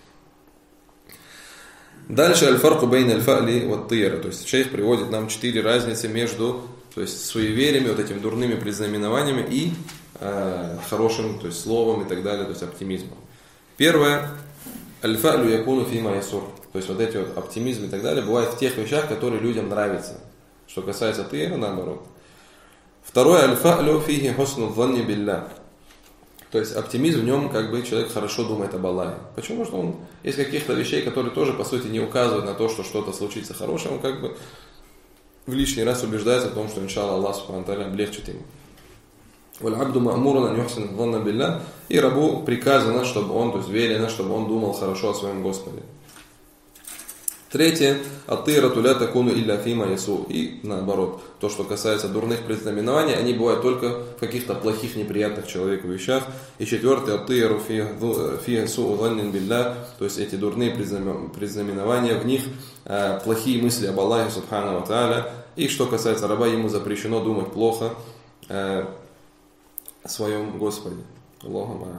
Дальше аль-фарку бейн аль-фа'ли ва ат-тайра. То есть шейх приводит нам 4 разницы между, то есть, суевериями, вот этими дурными предзнаменованиями и хорошим, то есть, словом и так далее, то есть оптимизмом. Первое. Аль-фа'лю якуну фима ясур. То есть вот эти вот оптимизм и так далее бывают в тех вещах, которые людям нравятся. Что касается тайра, наоборот. Второе, аль-фа'лю фихи хусну адh-дhanни билля. То есть оптимизм в нем, как бы человек хорошо думает об Аллахе. Почему? Потому что он есть каких-то вещей, которые тоже по сути не указывают на то, что что-то случится хорошее. Он как бы в лишний раз убеждается в том, что иншаллах Аллах субхану ва тааля облегчит ему. И рабу приказано, чтобы он, то есть велено, чтобы он думал хорошо о своем Господе. Третье, ат-тайрату ля такуну илля фима ясу. И наоборот, то, что касается дурных предзнаменований, они бывают только в каких-то плохих, неприятных человеку вещах. И четвертое, ат-тайру фи суу заннин билля, то есть эти дурные предзнаменования, в них плохие мысли об Аллахе субхану ва тааля. И что касается раба, ему запрещено думать плохо о своем Господе. Аллаху а'алям.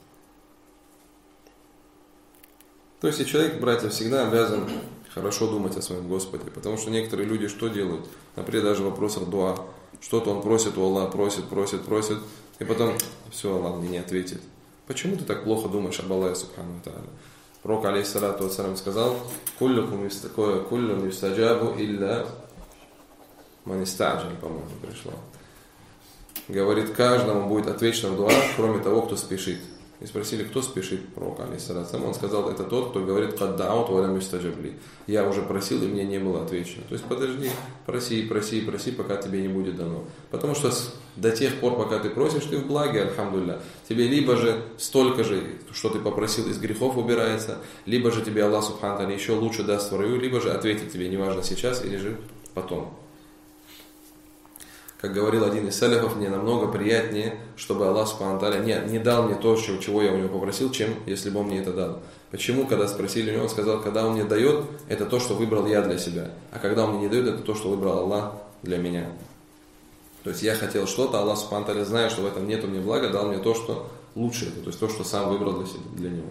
То есть и человек, братья, всегда обязан хорошо думать о своем Господе, потому что некоторые люди что делают? Например, даже в вопросах дуа. Что-то он просит у Аллаха, просит, и потом все, Аллах мне не ответит. Почему ты так плохо думаешь об Аллахе субхану ва тааля? Пророк, алейхиссалату вассалям, сказал: «Куллюкум юстаджабу илля ман истаджаль», по-моему, пришло. Говорит, каждому будет отвечено в дуа, кроме того, кто спешит. И спросили, кто спешит, пророк, алейхиссалату. Он сказал, это тот, кто говорит: «Кад да'ут ва лям юстаджабли». Я уже просил, и мне не было отвечено. То есть подожди, проси, пока тебе не будет дано. Потому что до тех пор, пока ты просишь, ты в благе, альхамдулилля. Тебе либо же столько же, что ты попросил, из грехов убирается, либо же тебе Аллах субхану тааля еще лучше даст в раю, либо же ответит тебе, неважно сейчас или же потом. Как говорил один из салифов, мне намного приятнее, чтобы Аллах субхану тааля не дал мне то, чего я у него попросил, чем если бы он мне это дал. Почему? Когда спросили у него, он сказал, когда он мне дает, это то, что выбрал я для себя. А когда он мне не дает, это то, что выбрал Аллах для меня. То есть я хотел что-то, Аллах субхану тааля, зная, что в этом нету мне блага, дал мне то, что лучше, то есть то, что сам выбрал для него.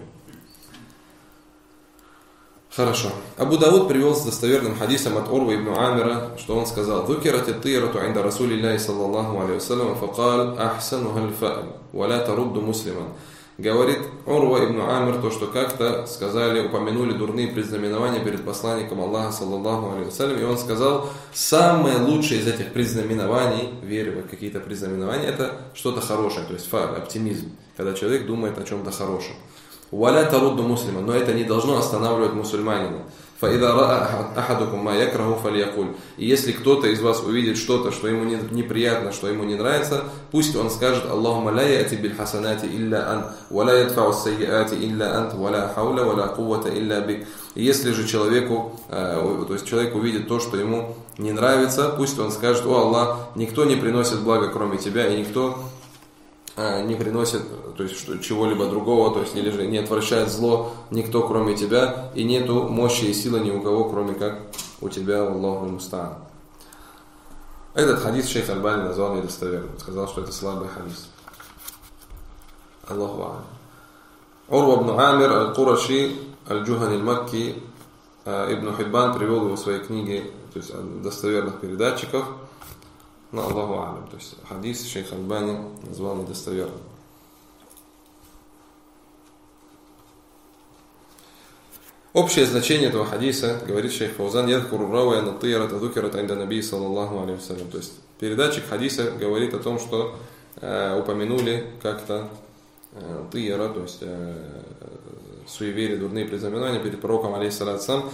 Хорошо. Абу Дауд привел с достоверным хадисом от Урвы ибн Амира, что он сказал: «Зукират ат-тирату инда Расулиллахи саллаллаху алейхи вассалям, факал ахсануха аль-фа'ль, ва ла тарудду муслиман». Говорит Урва ибн Амир, то, что как-то сказали, упомянули дурные предзнаменования перед посланником Аллаха саллаллаху алейхи вассалям, и он сказал, самое лучшее из этих предзнаменований, веры в какие-то предзнаменования, это что-то хорошее, то есть фа'ль, оптимизм, когда человек думает о чем-то хорошем. «Валя тарудду муслима», но это не должно останавливать мусульманина. «Фаида ра ахадукум ма якраху фальякуль». И если кто-то из вас увидит что-то, что ему неприятно, что ему не нравится, пусть он скажет: «Аллахумма ла яти биль хасанати илля ан, ва ла ядфау ас-сайяати илля ант, ва ла хауля, ва ла куввата илля бик». И если же человек увидит то, что ему не нравится, пусть он скажет: «О Аллах, никто не приносит блага, кроме Тебя, и никто не приносит, то есть чего-либо другого, то есть или же не отвращает зло никто, кроме тебя, и нету мощи и силы ни у кого, кроме как у тебя, Аллаху муста'ан». Этот хадис шейх Альбани назвал недостоверным, сказал, что это слабый хадис. Аллаху а'лам. Урва ибн Амир аль-Кураши аль-Джухани аль-Макки, Ибн Хиббан привел его в своей книге, то есть достоверных передатчиков. Но Аллаху а'лам, то есть хадис шейх Альбани назвал недостоверным. Общее значение этого хадиса, говорит шейх Фаузан, «Ядхуру рауя на тыярата дукирата инда наби саллаллаху алейхи вассалям». То есть передатчик хадиса говорит о том, что упомянули как-то тыяра, то есть суеверие, дурные предзнаменования перед пророком, алейхиссалату вассалам,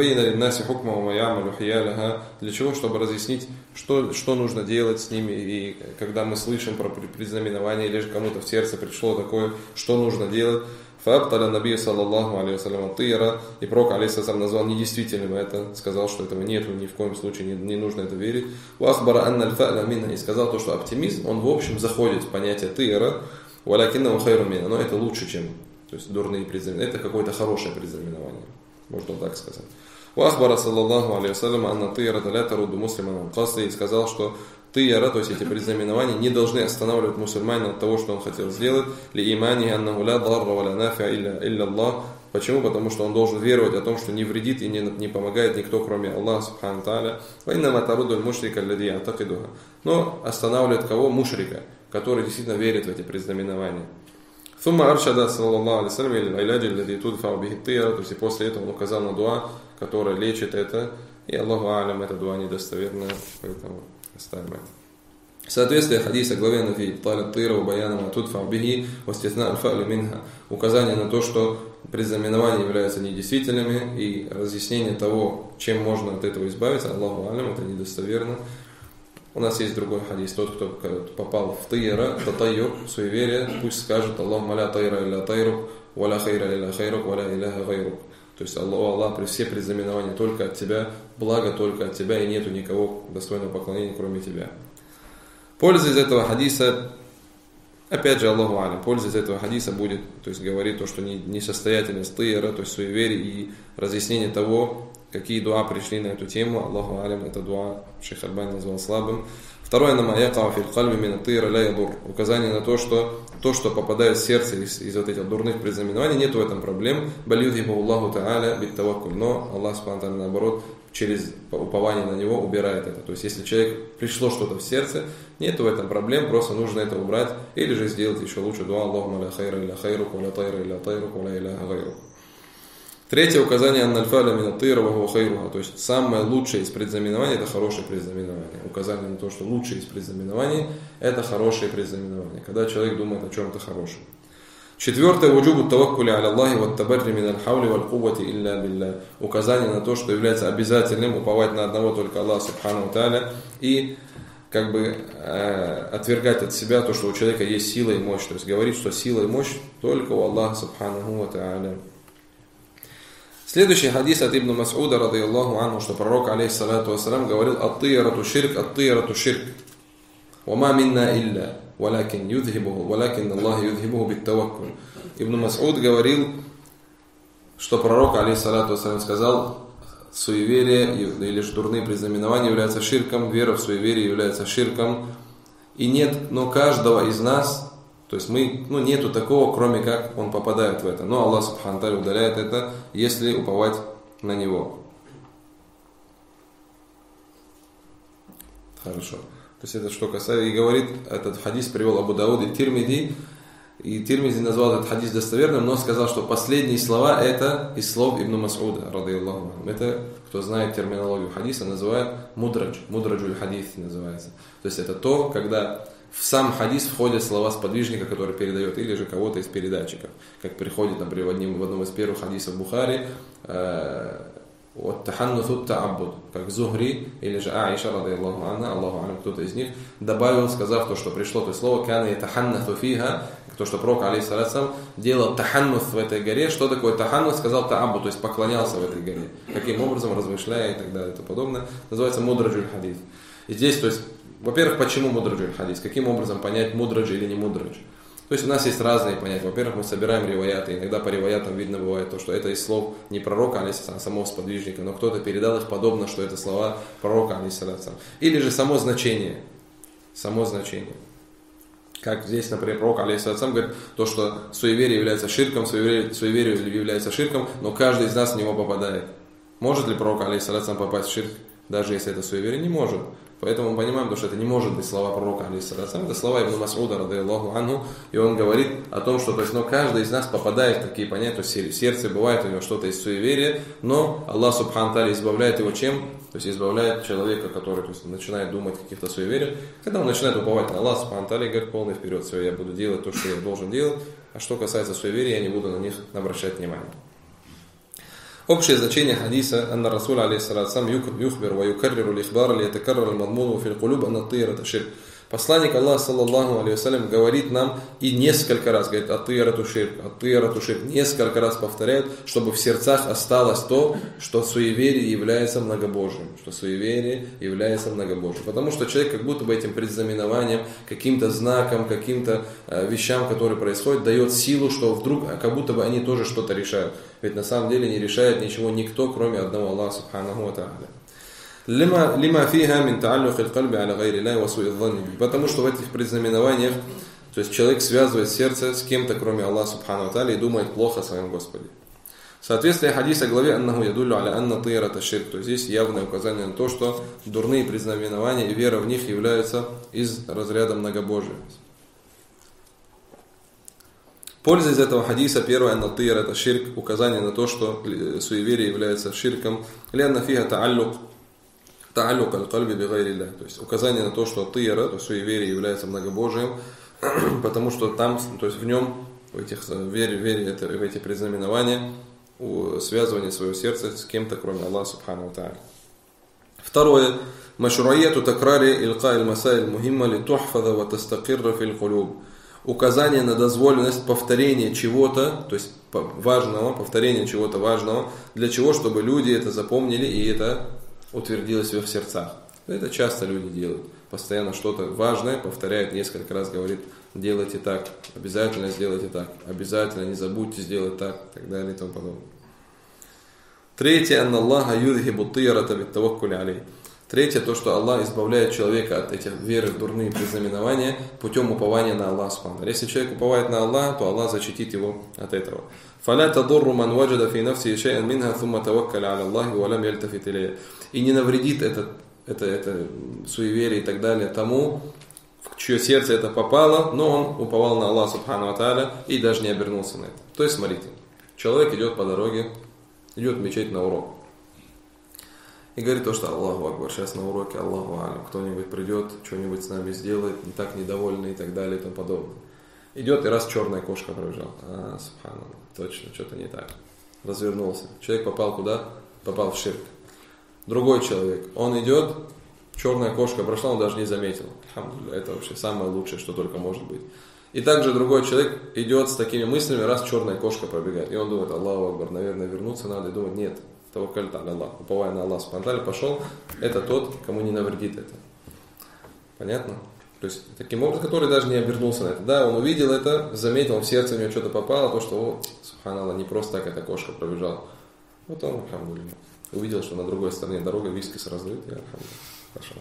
для чего? Чтобы разъяснить, что нужно делать с ними, и когда мы слышим про предзнаменование, или же кому-то в сердце пришло такое, что нужно делать. Фабталя набия саллаллаху алейхи вассалям тыяра, и пророк, алейхиссалату вассалам, назвал недействительным это, сказал, что этого нет, ни в коем случае не нужно это верить. Вахбара анна аль-фа'ля минна, и сказал то, что оптимизм, он в общем заходит в понятие тыяра, валякиннаху хайру минна, но это лучше, чем, то есть дурные предзнаменования, это какое-то хорошее предзнаменование, можно так сказать. Вахбара саллаллаху алейхи вассалям анна тыяра ля тарудду муслиман аль-касли, и сказал, что тыяра, то есть эти предзнаменования, не должны останавливать мусульманина от того, что он хотел сделать. Ли имани аннаху ля дарра ва ля нафиа илля Аллах. Почему? Потому что он должен веровать о том, что не вредит и не помогает никто, кроме Аллаха субхану тааля. Ва иннама тарудду аль-мушрика аллади я'такидуха. Но останавливает кого? Мушрика, который действительно верит в эти предзнаменования. Сумма аршада саллаллаху алейхи вассалям иль айладжи аллади tudфау бихи тыяра. То есть и после этого он указал на дуа, которая лечит это. И Аллаху а'лям, эта дуа недостоверная, поэтому оставим это. Соответствие хадиса главе нафи талят тыра у баяна матудфа бихи вастисна аль-фа'ли минха. Указание на то, что предзнаменования являются недействительными, и разъяснение того, чем можно от этого избавиться, Аллаху а'лям, это недостоверно. У нас есть другой хадис: тот, кто попал в тыра, татайюр, суеверие, пусть скажет: Аллахумма ля тайра илля тайрук, ва ля хайра илля хайрук, ва ля иляха гайрук. То есть Аллах, при все предзнаменования только от тебя, благо только от тебя, и нету никого достойного поклонения, кроме тебя. Польза из этого хадиса, опять же, Аллаху а'лям, польза из этого хадиса будет, то есть говорит то, что несостоятельность тыяра, то есть суеверие, и разъяснение того, какие дуа пришли на эту тему. Аллаху а'лям, это дуа шейх Альбани назвал слабым. Второе, указание на то, что попадает в сердце из вот этих дурных предзнаменований, нет в этом проблем. Но Аллах субхану тааля, наоборот, через упование на него убирает это. То есть если человек пришло что-то в сердце, нет в этом проблем, просто нужно это убрать, или же сделать еще лучше дуа: Аллахумма ля хайра илля хайрук, ва ля тайра илля тайрук, ва ля иляха гайрук. Третье указание аннальфаля минатыра ва хайруха, то есть самое лучшее из предзнаменований это хорошее предзнаменование. Указание на то, что лучшее из предзнаменований это хорошее предзнаменование, когда человек думает о чем-то хорошем. Четвертое, вуджубу таваккули аля Аллахи ва табарри мин аль-хаули валь куввати илля билля. Указание на то, что является обязательным уповать на одного только Аллаха субхану ва тааля и как бы отвергать от себя то, что у человека есть сила и мощь. То есть говорить, что сила и мощь только у Аллаха субхану ва тааля. Следующий хадис от Ибн Мас'уда, радийаллаху анху, что пророк, алейхиссалату вассалам, говорил: «Ат-тиярату ширк, ат-тиярату ширк, ва ма минна илля, валякин юдхибуху, валякин Аллах юдхибуху бит-таваккуль». Ибн Мас'уд говорил, что пророк, алейхиссалату вассалам, сказал: суеверие или же дурные предзнаменования являются ширком, вера в суеверие является ширком, и нет, но каждого из нас, то есть нету такого, кроме как он попадает в это. Но Аллах субхану тааля удаляет это, если уповать на него. Хорошо. То есть это что касается, и говорит, этот хадис привел Абу Дауд и Тирмизи назвал этот хадис достоверным, но сказал, что последние слова это из слов Ибн Мас'уда, радийаллаху анху. Это, кто знает терминологию хадиса, называют мудраджуль хадис называется. То есть это то, когда в сам хадис входят слова сподвижника, который передает, или же кого-то из передатчиков. Как приходит, например, в одном из первых хадисов Бухари, «Таханнусу та'аббуд», как Зухри, или же Аиша, радийаллаху анха, Аллаху алям, кто-то из них, добавил, сказав то, что пришло, то слово «кана ятаханнасу фиха», то, что пророк, алейхиссалям, делал таханнус в этой горе. Что такое таханнус? Сказал та'аббуд, то есть поклонялся в этой горе. Каким образом, размышляя и так далее и тому подобное. Называется мудраджуль хадис. И здесь, то есть, во-первых, почему мудраджуль хадис? Каким образом понять, мудрадж или не мудрадж? То есть у нас есть разные понятия. Во-первых, мы собираем риваяты. Иногда по риваятам видно бывает то, что это из слов не пророка, а самого сподвижника, но кто-то передал их подобно, что это слова пророка, алейхиссалям. Или же само значение. Как здесь, например, пророк, алейхиссалям, говорит, то, что суеверие является ширком, суеверие является ширком, но каждый из нас в него попадает. Может ли пророк, алейхиссалям, попасть в ширк, даже если это суеверие? Не может. Поэтому мы понимаем, что это не может быть слова пророка, алейхиссалям. Это слова Ибн Мас'уда, радийаллаху анху, и он говорит о том, что но каждый из нас попадает в такие понятия, то есть в сердце бывает у него что-то из суеверия, но Аллах субхану тааля избавляет его чем? То есть избавляет человека, который начинает думать о каких-то суевериях, когда он начинает уповать на Аллах субхану тааля и говорит: полный вперед, все, я буду делать то, что я должен делать, а что касается суеверия, я не буду на них обращать внимание. Общее значение хадиса: «Анна Расул алейхиссалям юхбир ва юкарриру лихбар ли ятакаррар аль-мадмуну фил кулуб анна ат-тиярата ширк». Посланник Аллаха, саллаллаху алейхи вассалям, говорит нам и несколько раз говорит: ат-тиярату ширк, ат-тиярату ширк. Несколько раз повторяет, чтобы в сердцах осталось то, что суеверие является многобожием. Потому что человек как будто бы этим предзнаменованием, каким-то знаком, каким-то вещам, которые происходят, дает силу, что вдруг как будто бы они тоже что-то решают. Ведь на самом деле не решает ничего никто, кроме одного Аллаха субханаху ва тааля. Лима фиха мин та'аллук аль-кальби аля гайри ла ва су'и дhanни. Потому что в этих предзнаменованиях, то есть человек связывает сердце с кем-то, кроме Аллаха субхану ва тааля, и думает плохо о своем Господе. Соответствие хадиса главе аннаху ядуллю аля анна тиярата ширк. То есть здесь явное указание на то, что дурные предзнаменования и вера в них являются из разряда многобожия. Польза из этого хадиса: первое, анна тиярата ширк, указание на то, что суеверие является ширком. Лянна фиха та'аллук аль-кальби би гайри ла. То есть указание на то, что тияра, то есть суеверие, является многобожием, потому что там, то есть в нем, в эти предзнаменования, связывание своего сердца с кем-то, кроме Аллаха субхану ва тааля. Второе, машруияту такрари илка аль-масаиль мухимма ли тухфаза ва тастакирра фил кулуб. Указание на дозволенность повторения чего-то, то есть повторения чего-то важного, для чего? Чтобы люди это запомнили и это утвердилось в их сердцах. Это часто люди делают. Постоянно что-то важное повторяют несколько раз, говорит: делайте так, обязательно сделайте так, обязательно не забудьте сделать так, и так далее и тому подобное. Третье, анна Аллаха юдхибу тиярата бит-таваккули алейх. Третье, то, что Аллах избавляет человека от этих веры в дурные предзнаменования путем упования на Аллаха субхану. Если человек уповает на Аллаха, то Аллах защитит его от этого. فَلَا تَضُرُّ مَنْ وَجَدَ فِي نَفْسِهِ شَيْئًا مِنْهَا ثُمَّ تَوَكَّلَ عَلَى اللَّهِ وَلَمْ يَلْتَفِتْ إِلَيْهِ. И не навредит это суеверие и так далее тому, в чье сердце это попало, но он уповал на Аллаха субхану ва тааля и даже не обернулся на это. То есть, смотрите, человек идет по дороге, идет в мечеть на урок. И говорит то, что Аллаху Акбар, сейчас на уроке Аллаху Алям, кто-нибудь придет, что-нибудь с нами сделает, не так недовольный и так далее и тому подобное. Идет, и раз черная кошка пробежала. Субханаллах, точно, что-то не так. Развернулся. Человек попал куда? Попал в ширк. Другой человек, он идет, черная кошка прошла, он даже не заметил. Это вообще самое лучшее, что только может быть. И также другой человек идет с такими мыслями, раз черная кошка пробегает. И он думает, Аллаху Акбар, наверное, вернуться надо. И думает, нет, таваккаль на Аллах, уповая на Аллах, спонтанно пошел, это тот, кому не навредит это. Понятно? То есть, таким образом, который даже не обернулся на это. Да, он увидел это, заметил, в сердце у него что-то попало, то, что, субханаллах, не просто так эта кошка пробежала. Вот он, алхамдулилля, увидел, что на другой стороне дорога, вискас разрыт, и алхамдулилля, пошел.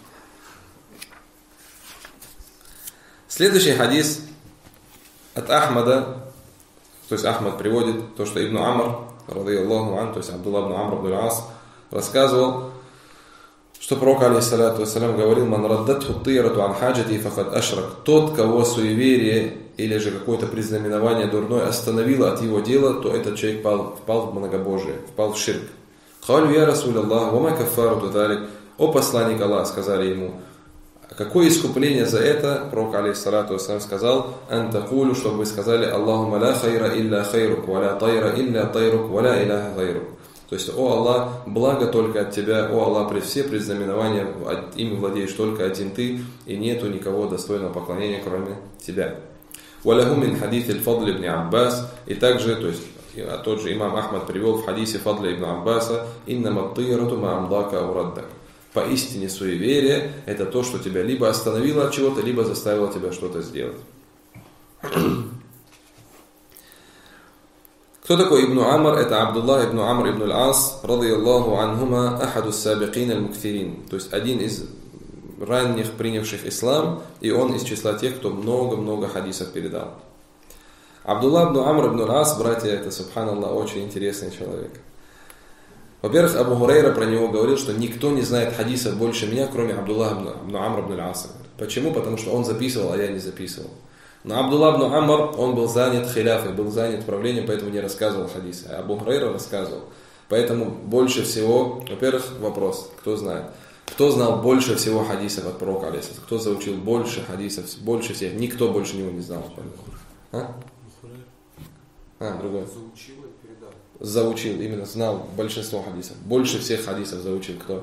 Следующий хадис от Ахмада, то есть Ахмад приводит то, что Ибн Амр, радийаллаху ан, то есть Абдулла ибн Амр ибн ас, рассказывал, что пророк, алейхиссалату вассалям, говорил: «Ман раддатху тирату ан хаджати факад ашрак». Тот, кого суеверие или же какое-то признаменование дурное остановило от его дела, то этот человек впал в многобожие, впал в ширк. «Халю я Расуль Аллах, ва ма каффару талик». О посланник Аллах, сказали ему, какое искупление за это? Пророк, алейхиссалату вассалям, сказал: «Ан такулю», чтобы вы сказали: «Аллахума ла хайра илля хайрук, ва ла тайра илля тайрук, ва ла иляха хайрук». То есть, о Аллах, благо только от Тебя, о Аллах, все признаменования, ими владеешь только один Ты, и нету никого достойного поклонения, кроме Тебя. «Валяху мин хадис аль-Фадл ибн Аббас». И также, то есть, тот же имам Ахмад привел в хадисе Фадля ибн Аббаса: «Иннама ат-тирату ма амдака аураддак». Поистине суеверие – это то, что тебя либо остановило от чего-то, либо заставило тебя что-то сделать. Кто такой Ибн Амр? Это Абдуллах ибн Амр ибн ас, радийаллаху анхума, ахаду сабикин аль-муктирин. То есть один из ранних принявших ислам, и он из числа тех, кто много-много хадисов передал. Абдуллах ибн Амр ибн ас, братья, это, субханаллах, очень интересный человек. Во-первых, Абу Хурайра про него говорил, что никто не знает хадисов больше меня, кроме Абдуллаха ибн Амр ибн аса. Почему? Потому что он записывал, а я не записывал. Но Абдуллах ибн Амр, он был занят хиляфой, был занят правлением, поэтому не рассказывал хадисы. А Абу Хурайра рассказывал. Поэтому больше всего, во-первых, вопрос, кто знает. Кто знал больше всего хадисов от пророка, алейхиссалям? Кто заучил больше хадисов, больше всех? Никто больше него не знал. Другой. Заучил, именно знал большинство хадисов. Больше всех хадисов заучил кто?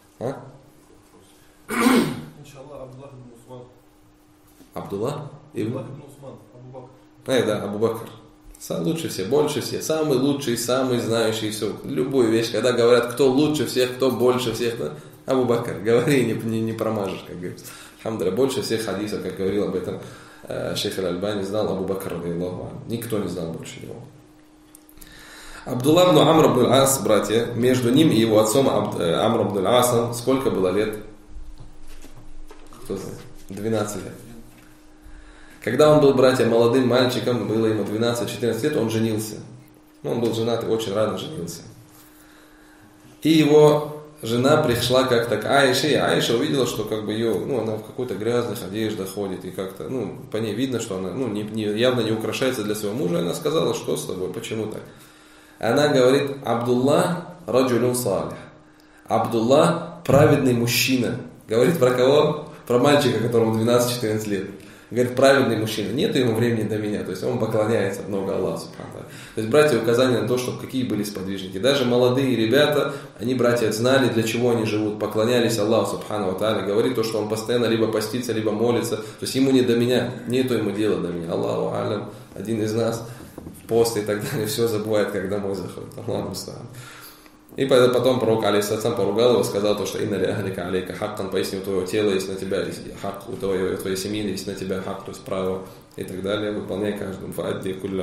Абдуллах ибн Усман. Да, Абу Бакр. Лучше все, больше все, самый лучший, самый знающий все. Любую вещь, когда говорят, кто лучше всех, кто больше всех, Абу Бакр, говори, не промажешь, как говорится. Алхамдулилля, больше всех хадисов, как говорил об этом шейх Аль-Альбани, знал Абу Бакр, никто не знал больше него. Абдуллах ибн Амр ибн ас, братья, между ним и его отцом Амр ибн асом сколько было лет? Кто знает? 12 лет. Когда он был, братья, молодым мальчиком, было ему 12-14 лет, он женился. Он был женат и очень рано женился. И его жена пришла как-то к Аише, и Аиша увидела, что как бы ее, она в какой-то грязных одеждах ходит, и как-то, по ней видно, что она, явно не украшается для своего мужа, и она сказала: что с тобой, почему так? Она говорит: Абдуллах раджулюн салих. Абдуллах праведный мужчина. Говорит про кого? Про мальчика, которому 12-14 лет. Говорит, праведный мужчина. Нет ему времени до меня. То есть он поклоняется много Аллаху. То есть, братья, указание на то, что какие были сподвижники. Даже молодые ребята, они, братья, знали, для чего они живут. Поклонялись Аллаху, субхану ва тааля. Говорит то, что он постоянно либо постится, либо молится. То есть ему не до меня. Нету ему дела до меня. Аллаху алям. Один из нас пост и так далее, все забывает, когда домой заходит. Аллаху муста'ан. И потом пророк, алейхиссалям, поругал его, сказал то, что «Инна ли ахлика алейка хаккан», пояснил, у твоего тела есть на тебя хак, у твоей семьи есть на тебя хак, то есть право и так далее. Выполняй каждому. Фаадди кулля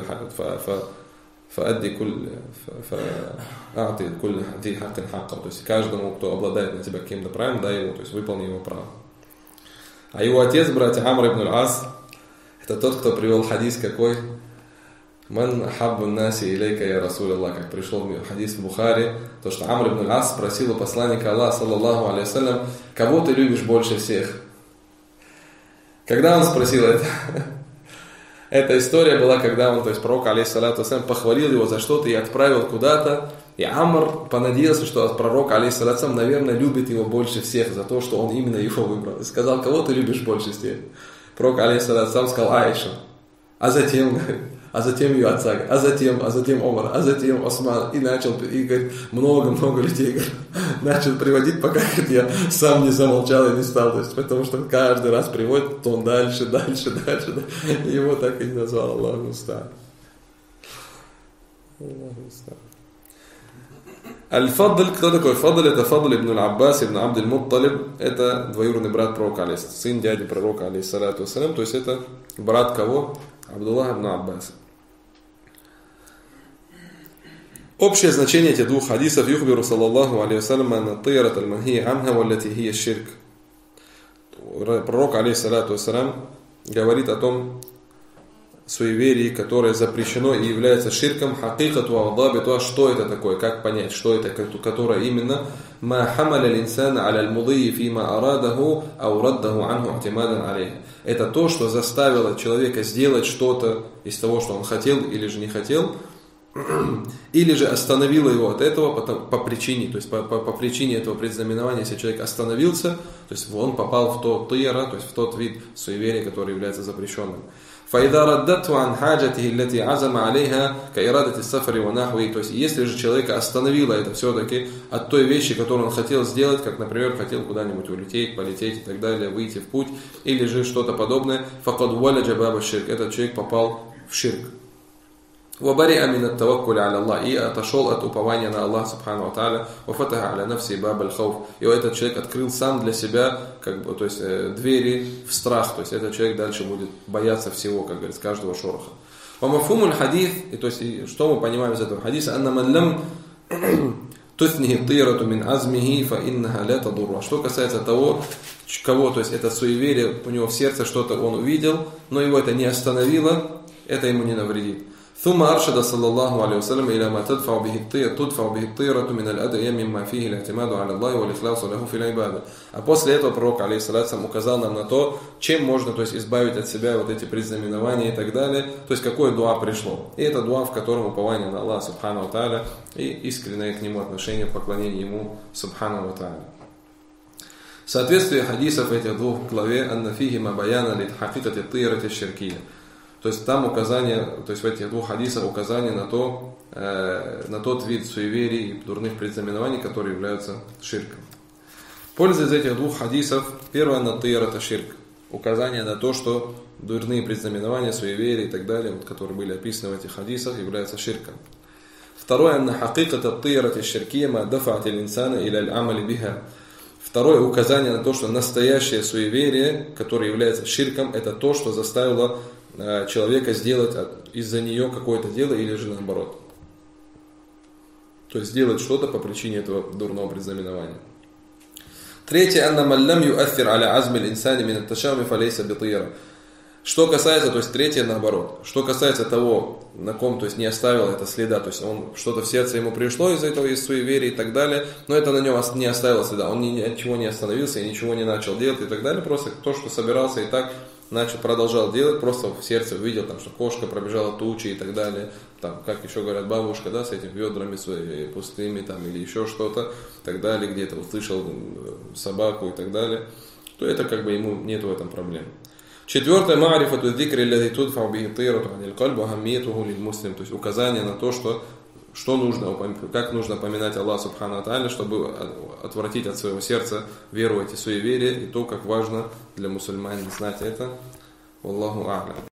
хаккан хакка. То есть каждому, кто обладает на тебя каким-то правом, дай ему, то есть выполни его право. А его отец, братья, Амр ибн ас, это тот, кто привел хадис какой? «Ман хаббу наси илейка я Расуль Аллах», как пришел хадис в Бухари, то, что Амр ибн ас спросил у посланника Аллаха, саллаллаху алейхи вассалям, кого ты любишь больше всех? Когда он спросил это? Эта история была, когда он, то есть пророк, алейхиссалату вассалям, похвалил его за что-то и отправил куда-то, И Амр понадеялся, что пророк, алейхиссалям, наверное, любит его больше всех за то, что он именно его выбрал. И сказал: кого ты любишь больше всех? Пророк, алейхиссалям, сказал: Аишу. А затем ее отца, а затем Омар, а затем Осман. И начал, и говорит, много людей, говорит, начал приводить, пока, говорит, я сам не замолчал и не стал. То есть, потому что каждый раз приводит, то он дальше. И его так и назвал Аллаху муста'ан. Аль-Фадл, кто такой Фадл? Это Фадл ибн Аль-Аббас ибн Абд Аль-Мутталиб. Это двоюродный брат пророка, сын дяди пророка, алейхиссалату вассалям. То есть это брат кого? Абдуллах ибн Аббас. Общее значение этих двух хадисов: юхбиру саллаллаху алейхи вассалям анна тайрат аль-манхия анха валлати хия ширк. Пророк, алейхиссалату вассалям, говорит о том суеверии, которое запрещено и является ширком, хакикату аудабиту, что это такое, как понять, что это, которое именно ма хамаля линсана аля аль-мудии фима арадаху ау раддаху анху атимадан алейх. Это то, что заставило человека сделать что-то из того, что он хотел или же не хотел, или же остановило его от этого по причине, то есть по причине этого предзнаменования, если человек остановился, то есть он попал в то тыра, то есть в тот вид суеверия, который является запрещенным. فإذا ردته عن حاجته التي عزم عليها كإرادة السفر ونحوه. То есть, если же человека остановило это все-таки от той вещи, которую он хотел сделать, как, например, хотел куда-нибудь улететь, полететь и так далее, выйти в путь, или же что-то подобное, فقد ولج باب الشرك. Этот человек попал в ширк. وبرئ من التوكل على الله. И отошел от упования на Аллах субхану ва тааля. وفتح على نفسه باب الخوف. И этот человек открыл сам для себя, как бы, то есть двери в страх. То есть этот человек дальше будет бояться всего, как говорится, каждого шороха. ومفهوم الحديث, и то есть что мы понимаем из этого хадиса: أن من لم تثنه الطيرة من عزمه فإنها لا تضر. Что касается того, кого, то есть это суеверие, у него в сердце что-то он увидел, но его это не остановило, это ему не навредит. ثم أرشد صلى الله عليه وسلم إلى ما تدفع به الطيرة من الأدعية مما فيه الاعتماد على الله والإخلاص له في العبادة. А после этого пророк, алейхиссалату, указал нам на то, чем можно, то есть, избавить от себя вот эти предзнаменования и так далее, то есть какое дуа пришло. И это дуа, в котором упование на Аллаха субхану ва тааля и искреннее к нему отношение, поклонение ему субхану ва тааля. Соответствие хадисов этих двух главе: анна фихима баяна лит хакикати тирати ширкия. То есть там указание, то есть в этих двух хадисах указание на тот вид суеверий и дурных предзнаменований, которые являются ширком. Польза из этих двух хадисов: первое, на тыр, это ширк. Указание на то, что дурные предзнаменования, суеверия и так далее, вот, которые были описаны в этих хадисах, являются ширком. Второе, на хакиката тыр, это ширкия ма дафаат инсана иля аль-амали биха. Второе, указание на то, что настоящее суеверие, которое является ширком, это то, что заставило человека сделать из-за нее какое-то дело или же наоборот. То есть сделать что-то по причине этого дурного предзнаменования. Третье, анна маллам юаффир аля азми л-инсани мин ат-ташауми фалейса битира. Что касается, то есть третье наоборот. Что касается того, на ком, то есть не оставил это следа, то есть он что-то в сердце ему пришло из этого, из суеверия и так далее, но это на нем не оставило следа, он ничего не остановился и ничего не начал делать и так далее, просто то, что собирался и так продолжал делать, просто в сердце увидел, там, что кошка пробежала тучи и так далее, там, как еще говорят, бабушка, да, с этими ведрами своими пустыми, там, или еще что-то, и так далее, где-то услышал собаку и так далее, то это как бы ему нет в этом проблем. Четвертое, ма'рифату дзикри аллази tudfa'u биhi тирату анил кальб ва ахаммиятуху лиль муслим, то есть указание на то, что нужно, как нужно поминать Аллаха субхану ва тааля, чтобы отвратить от своего сердца веру в эти суеверия, и то, как важно для мусульман знать это. Аллаху а'лям.